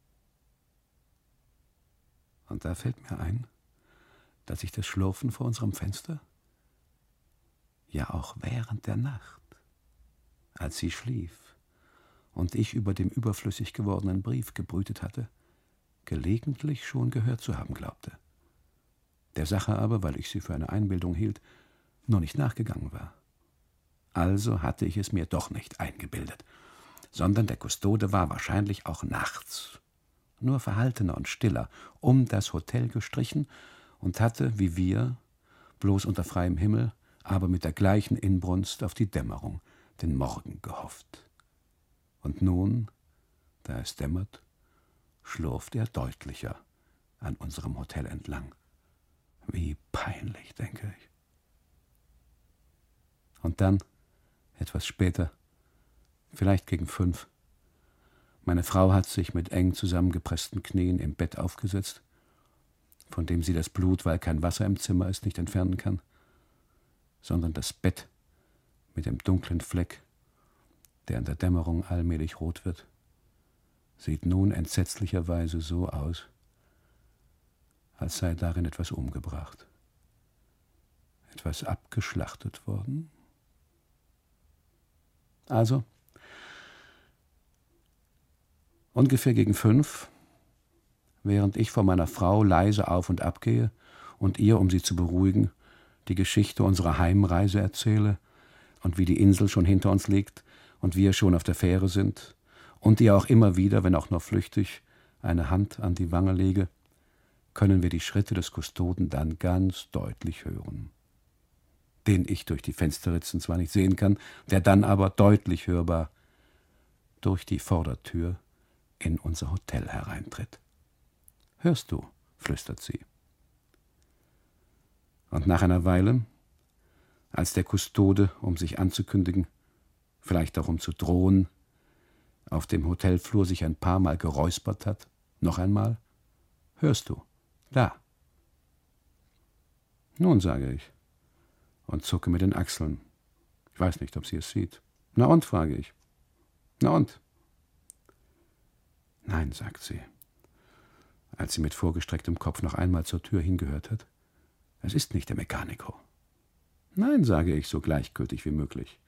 Und da fällt mir ein, dass ich das Schlurfen vor unserem Fenster, ja auch während der Nacht, als sie schlief und ich über dem überflüssig gewordenen Brief gebrütet hatte, gelegentlich schon gehört zu haben glaubte. Der Sache aber, weil ich sie für eine Einbildung hielt, nur nicht nachgegangen war. Also hatte ich es mir doch nicht eingebildet, sondern der Kustode war wahrscheinlich auch nachts, nur verhaltener und stiller, um das Hotel gestrichen und hatte, wie wir, bloß unter freiem Himmel, aber mit der gleichen Inbrunst auf die Dämmerung, den Morgen gehofft. Und nun, da es dämmert, schlurft er deutlicher an unserem Hotel entlang. Wie peinlich, denke ich. Und dann, etwas später, vielleicht gegen fünf, meine Frau hat sich mit eng zusammengepressten Knien im Bett aufgesetzt, von dem sie das Blut, weil kein Wasser im Zimmer ist, nicht entfernen kann, sondern das Bett mit dem dunklen Fleck, der in der Dämmerung allmählich rot wird, sieht nun entsetzlicherweise so aus, als sei darin etwas umgebracht, etwas abgeschlachtet worden. Also, ungefähr gegen fünf, während ich vor meiner Frau leise auf und ab gehe und ihr, um sie zu beruhigen, die Geschichte unserer Heimreise erzähle und wie die Insel schon hinter uns liegt und wir schon auf der Fähre sind und ihr auch immer wieder, wenn auch nur flüchtig, eine Hand an die Wange lege, können wir die Schritte des Kustoden dann ganz deutlich hören, den ich durch die Fensterritzen zwar nicht sehen kann, der dann aber deutlich hörbar durch die Vordertür in unser Hotel hereintritt. »Hörst du?« flüstert sie. Und nach einer Weile, als der Kustode, um sich anzukündigen, vielleicht auch um zu drohen, auf dem Hotelflur sich ein paar Mal geräuspert hat, noch einmal, »Hörst du? Da!« »Nun«, sage ich und zucke mit den Achseln. Ich weiß nicht, ob sie es sieht. »Na und?«, frage ich. »Na und?« »Nein«, sagt sie, als sie mit vorgestrecktem Kopf noch einmal zur Tür hingehört hat. »Es ist nicht der Mecanico.« »Nein«, sage ich, so gleichgültig wie möglich.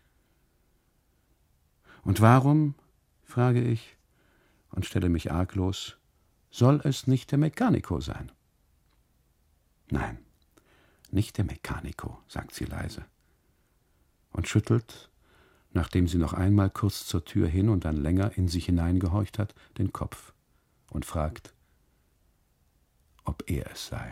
»Und warum«, frage ich und stelle mich arglos, »soll es nicht der Mecanico sein?« »Nein, nicht der Mecanico«, sagt sie leise und schüttelt, nachdem sie noch einmal kurz zur Tür hin und dann länger in sich hineingehorcht hat, den Kopf und fragt, ob er es sei.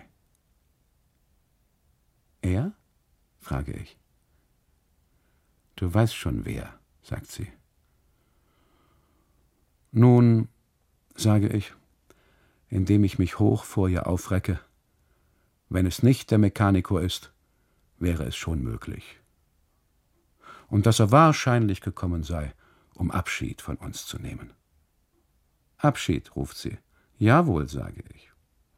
Er? Frage ich. Du weißt schon wer, sagt sie. Nun, sage ich, indem ich mich hoch vor ihr aufrecke, wenn es nicht der Mechaniker ist, wäre es schon möglich. Und dass er wahrscheinlich gekommen sei, um Abschied von uns zu nehmen. Abschied, ruft sie. Jawohl, sage ich.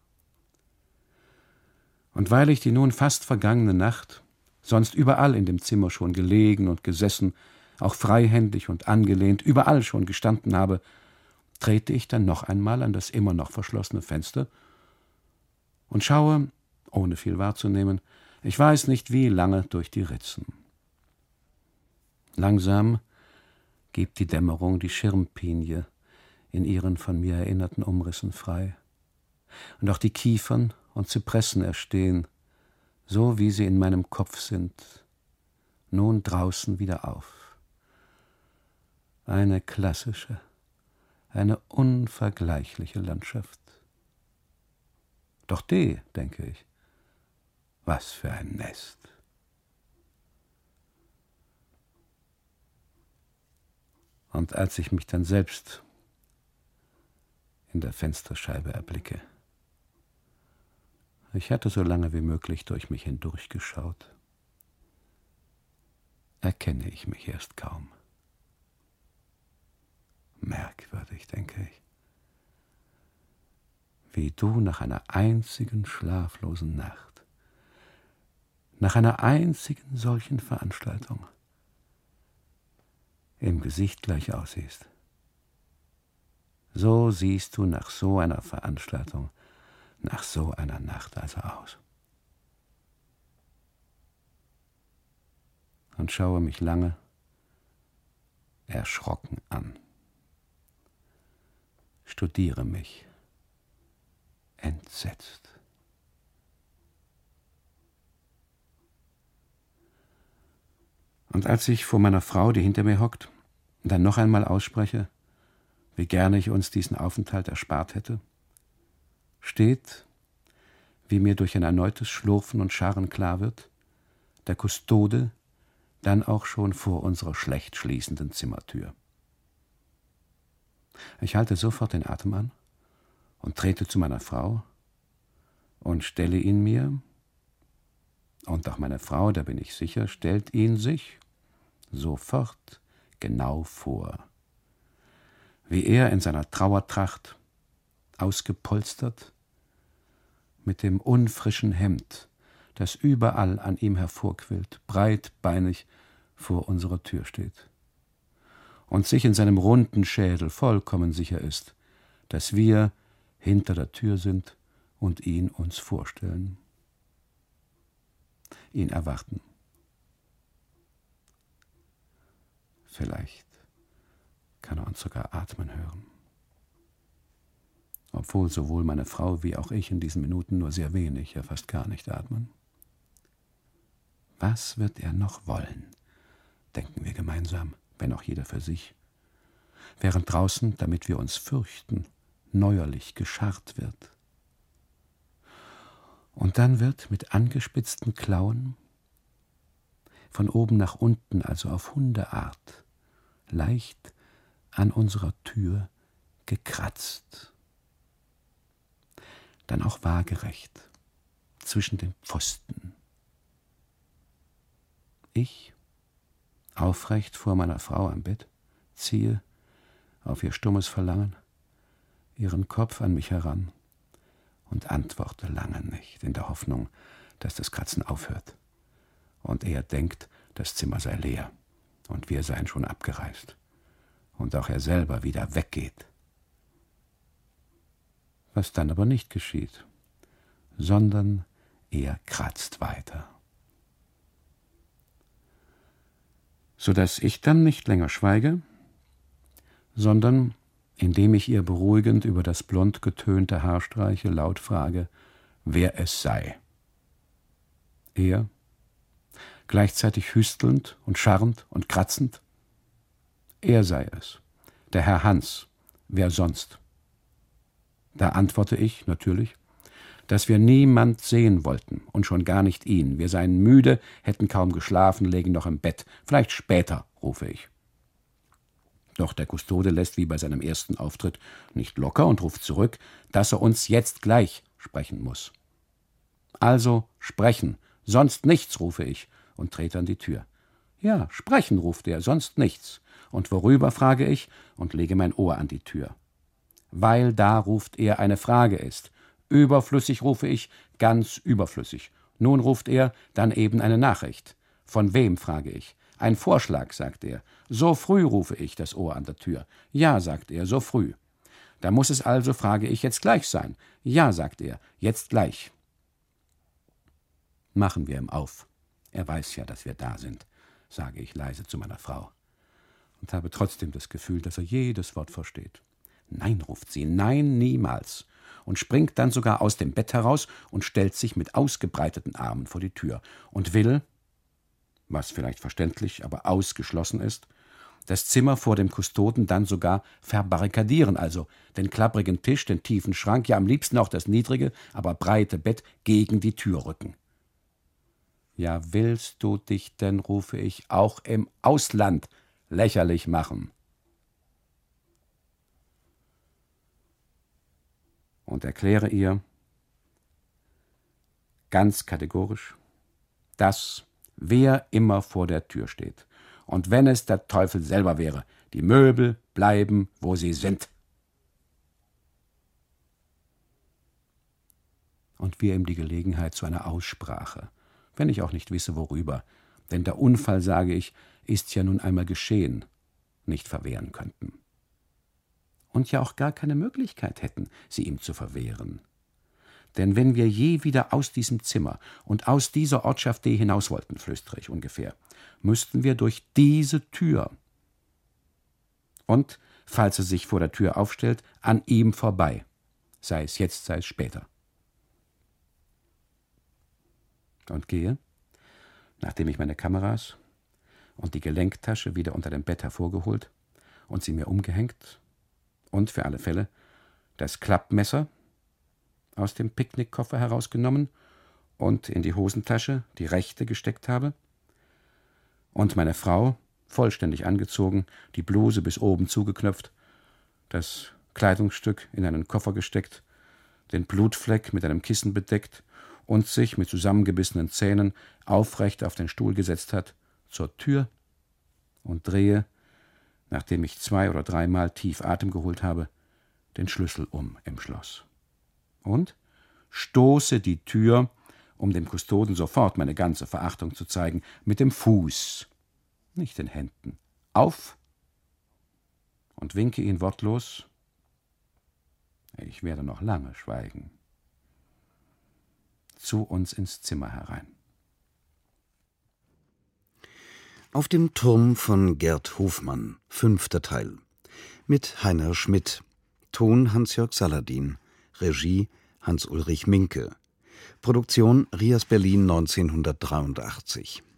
Und weil ich die nun fast vergangene Nacht sonst überall in dem Zimmer schon gelegen und gesessen, auch freihändig und angelehnt, überall schon gestanden habe, trete ich dann noch einmal an das immer noch verschlossene Fenster und schaue, ohne viel wahrzunehmen, ich weiß nicht wie lange durch die Ritzen. Langsam gibt die Dämmerung die Schirmpinie in ihren von mir erinnerten Umrissen frei. Und auch die Kiefern und Zypressen erstehen, so wie sie in meinem Kopf sind, nun draußen wieder auf. Eine klassische, eine unvergleichliche Landschaft. Doch die, denke ich, was für ein Nest. Und als ich mich dann selbst in der Fensterscheibe erblicke, ich hatte so lange wie möglich durch mich hindurchgeschaut, erkenne ich mich erst kaum. Merkwürdig, denke ich, wie du nach einer einzigen schlaflosen Nacht, nach einer einzigen solchen Veranstaltung im Gesicht gleich aussiehst. So siehst du nach so einer Veranstaltung, nach so einer Nacht also aus. Und schaue mich lange erschrocken an. Studiere mich entsetzt. Und als ich vor meiner Frau, die hinter mir hockt, dann noch einmal ausspreche, wie gerne ich uns diesen Aufenthalt erspart hätte, steht, wie mir durch ein erneutes Schlurfen und Scharren klar wird, der Kustode dann auch schon vor unserer schlecht schließenden Zimmertür. Ich halte sofort den Atem an und trete zu meiner Frau und stelle ihn mir, und auch meine Frau, da bin ich sicher, stellt ihn sich sofort genau vor, wie er in seiner Trauertracht, ausgepolstert, mit dem unfrischen Hemd, das überall an ihm hervorquillt, breitbeinig vor unserer Tür steht und sich in seinem runden Schädel vollkommen sicher ist, dass wir hinter der Tür sind und ihn uns vorstellen, ihn erwarten. Vielleicht kann er uns sogar atmen hören. Obwohl sowohl meine Frau wie auch ich in diesen Minuten nur sehr wenig, ja fast gar nicht atmen. Was wird er noch wollen, denken wir gemeinsam, wenn auch jeder für sich, während draußen, damit wir uns fürchten, neuerlich gescharrt wird. Und dann wird mit angespitzten Klauen, von oben nach unten, also auf Hundeart, leicht an unserer Tür gekratzt. Dann auch waagerecht zwischen den Pfosten. Ich, aufrecht vor meiner Frau am Bett, ziehe, auf ihr stummes Verlangen, ihren Kopf an mich heran und antworte lange nicht, in der Hoffnung, dass das Kratzen aufhört und er denkt, das Zimmer sei leer und wir seien schon abgereist und auch er selber wieder weggeht. Was dann aber nicht geschieht, sondern er kratzt weiter. Sodass ich dann nicht länger schweige, sondern, indem ich ihr beruhigend über das blond getönte Haar streiche, laut frage, wer es sei. Er, gleichzeitig hüstelnd und scharrend und kratzend, Er sei es, der Herr Hans, wer sonst? Da antworte ich, natürlich, dass wir niemand sehen wollten und schon gar nicht ihn. Wir seien müde, hätten kaum geschlafen, lägen noch im Bett. Vielleicht später, rufe ich. Doch der Kustode lässt wie bei seinem ersten Auftritt nicht locker und ruft zurück, dass er uns jetzt gleich sprechen muss. Also sprechen, sonst nichts, rufe ich und trete an die Tür. Ja, sprechen, ruft er, sonst nichts. Und worüber, frage ich und lege mein Ohr an die Tür. Weil da, ruft er, eine Frage ist. Überflüssig, rufe ich, ganz überflüssig. Nun ruft er, dann eben eine Nachricht. Von wem, frage ich. Ein Vorschlag, sagt er. So früh, rufe ich, das Ohr an der Tür. Ja, sagt er, so früh. Da muss es also, frage ich, jetzt gleich sein. Ja, sagt er, jetzt gleich. Machen wir ihm auf. Er weiß ja, dass wir da sind, sage ich leise zu meiner Frau. Und habe trotzdem das Gefühl, dass er jedes Wort versteht. Nein, ruft sie, nein, niemals. Und springt dann sogar aus dem Bett heraus und stellt sich mit ausgebreiteten Armen vor die Tür und will, was vielleicht verständlich, aber ausgeschlossen ist, das Zimmer vor dem Kustoden dann sogar verbarrikadieren, also den klapprigen Tisch, den tiefen Schrank, ja am liebsten auch das niedrige, aber breite Bett gegen die Tür rücken. Ja, willst du dich denn, rufe ich, auch im Ausland lächerlich machen? Und erkläre ihr ganz kategorisch, dass wer immer vor der Tür steht, und wenn es der Teufel selber wäre, die Möbel bleiben, wo sie sind. Und wir ihm die Gelegenheit zu einer Aussprache, wenn ich auch nicht wisse, worüber, denn der Unfall, sage ich, ist ja nun einmal geschehen, nicht verwehren könnten. Und ja auch gar keine Möglichkeit hätten, sie ihm zu verwehren. Denn wenn wir je wieder aus diesem Zimmer und aus dieser Ortschaft D hinaus wollten, flüstere ich ungefähr, müssten wir durch diese Tür. Und, falls er sich vor der Tür aufstellt, an ihm vorbei, sei es jetzt, sei es später. Und gehe, nachdem ich meine Kameras und die Gelenktasche wieder unter dem Bett hervorgeholt und sie mir umgehängt und für alle Fälle das Klappmesser aus dem Picknickkoffer herausgenommen und in die Hosentasche, die rechte, gesteckt habe, und meine Frau, vollständig angezogen, die Bluse bis oben zugeknöpft, das Kleidungsstück in einen Koffer gesteckt, den Blutfleck mit einem Kissen bedeckt und sich mit zusammengebissenen Zähnen aufrecht auf den Stuhl gesetzt hat, zur Tür und drehe, nachdem ich zwei oder dreimal tief Atem geholt habe, den Schlüssel um im Schloss. Und stoße die Tür, um dem Kustoden sofort meine ganze Verachtung zu zeigen, mit dem Fuß, nicht den Händen, auf und winke ihn wortlos, ich werde noch lange schweigen, zu uns ins Zimmer herein. Auf dem Turm von Gerd Hofmann, fünfter Teil. Mit Heiner Schmidt. Ton Hans-Jörg Saladin. Regie Hans-Ulrich Minke. Produktion Rias Berlin neunzehnhundertdreiundachtzig.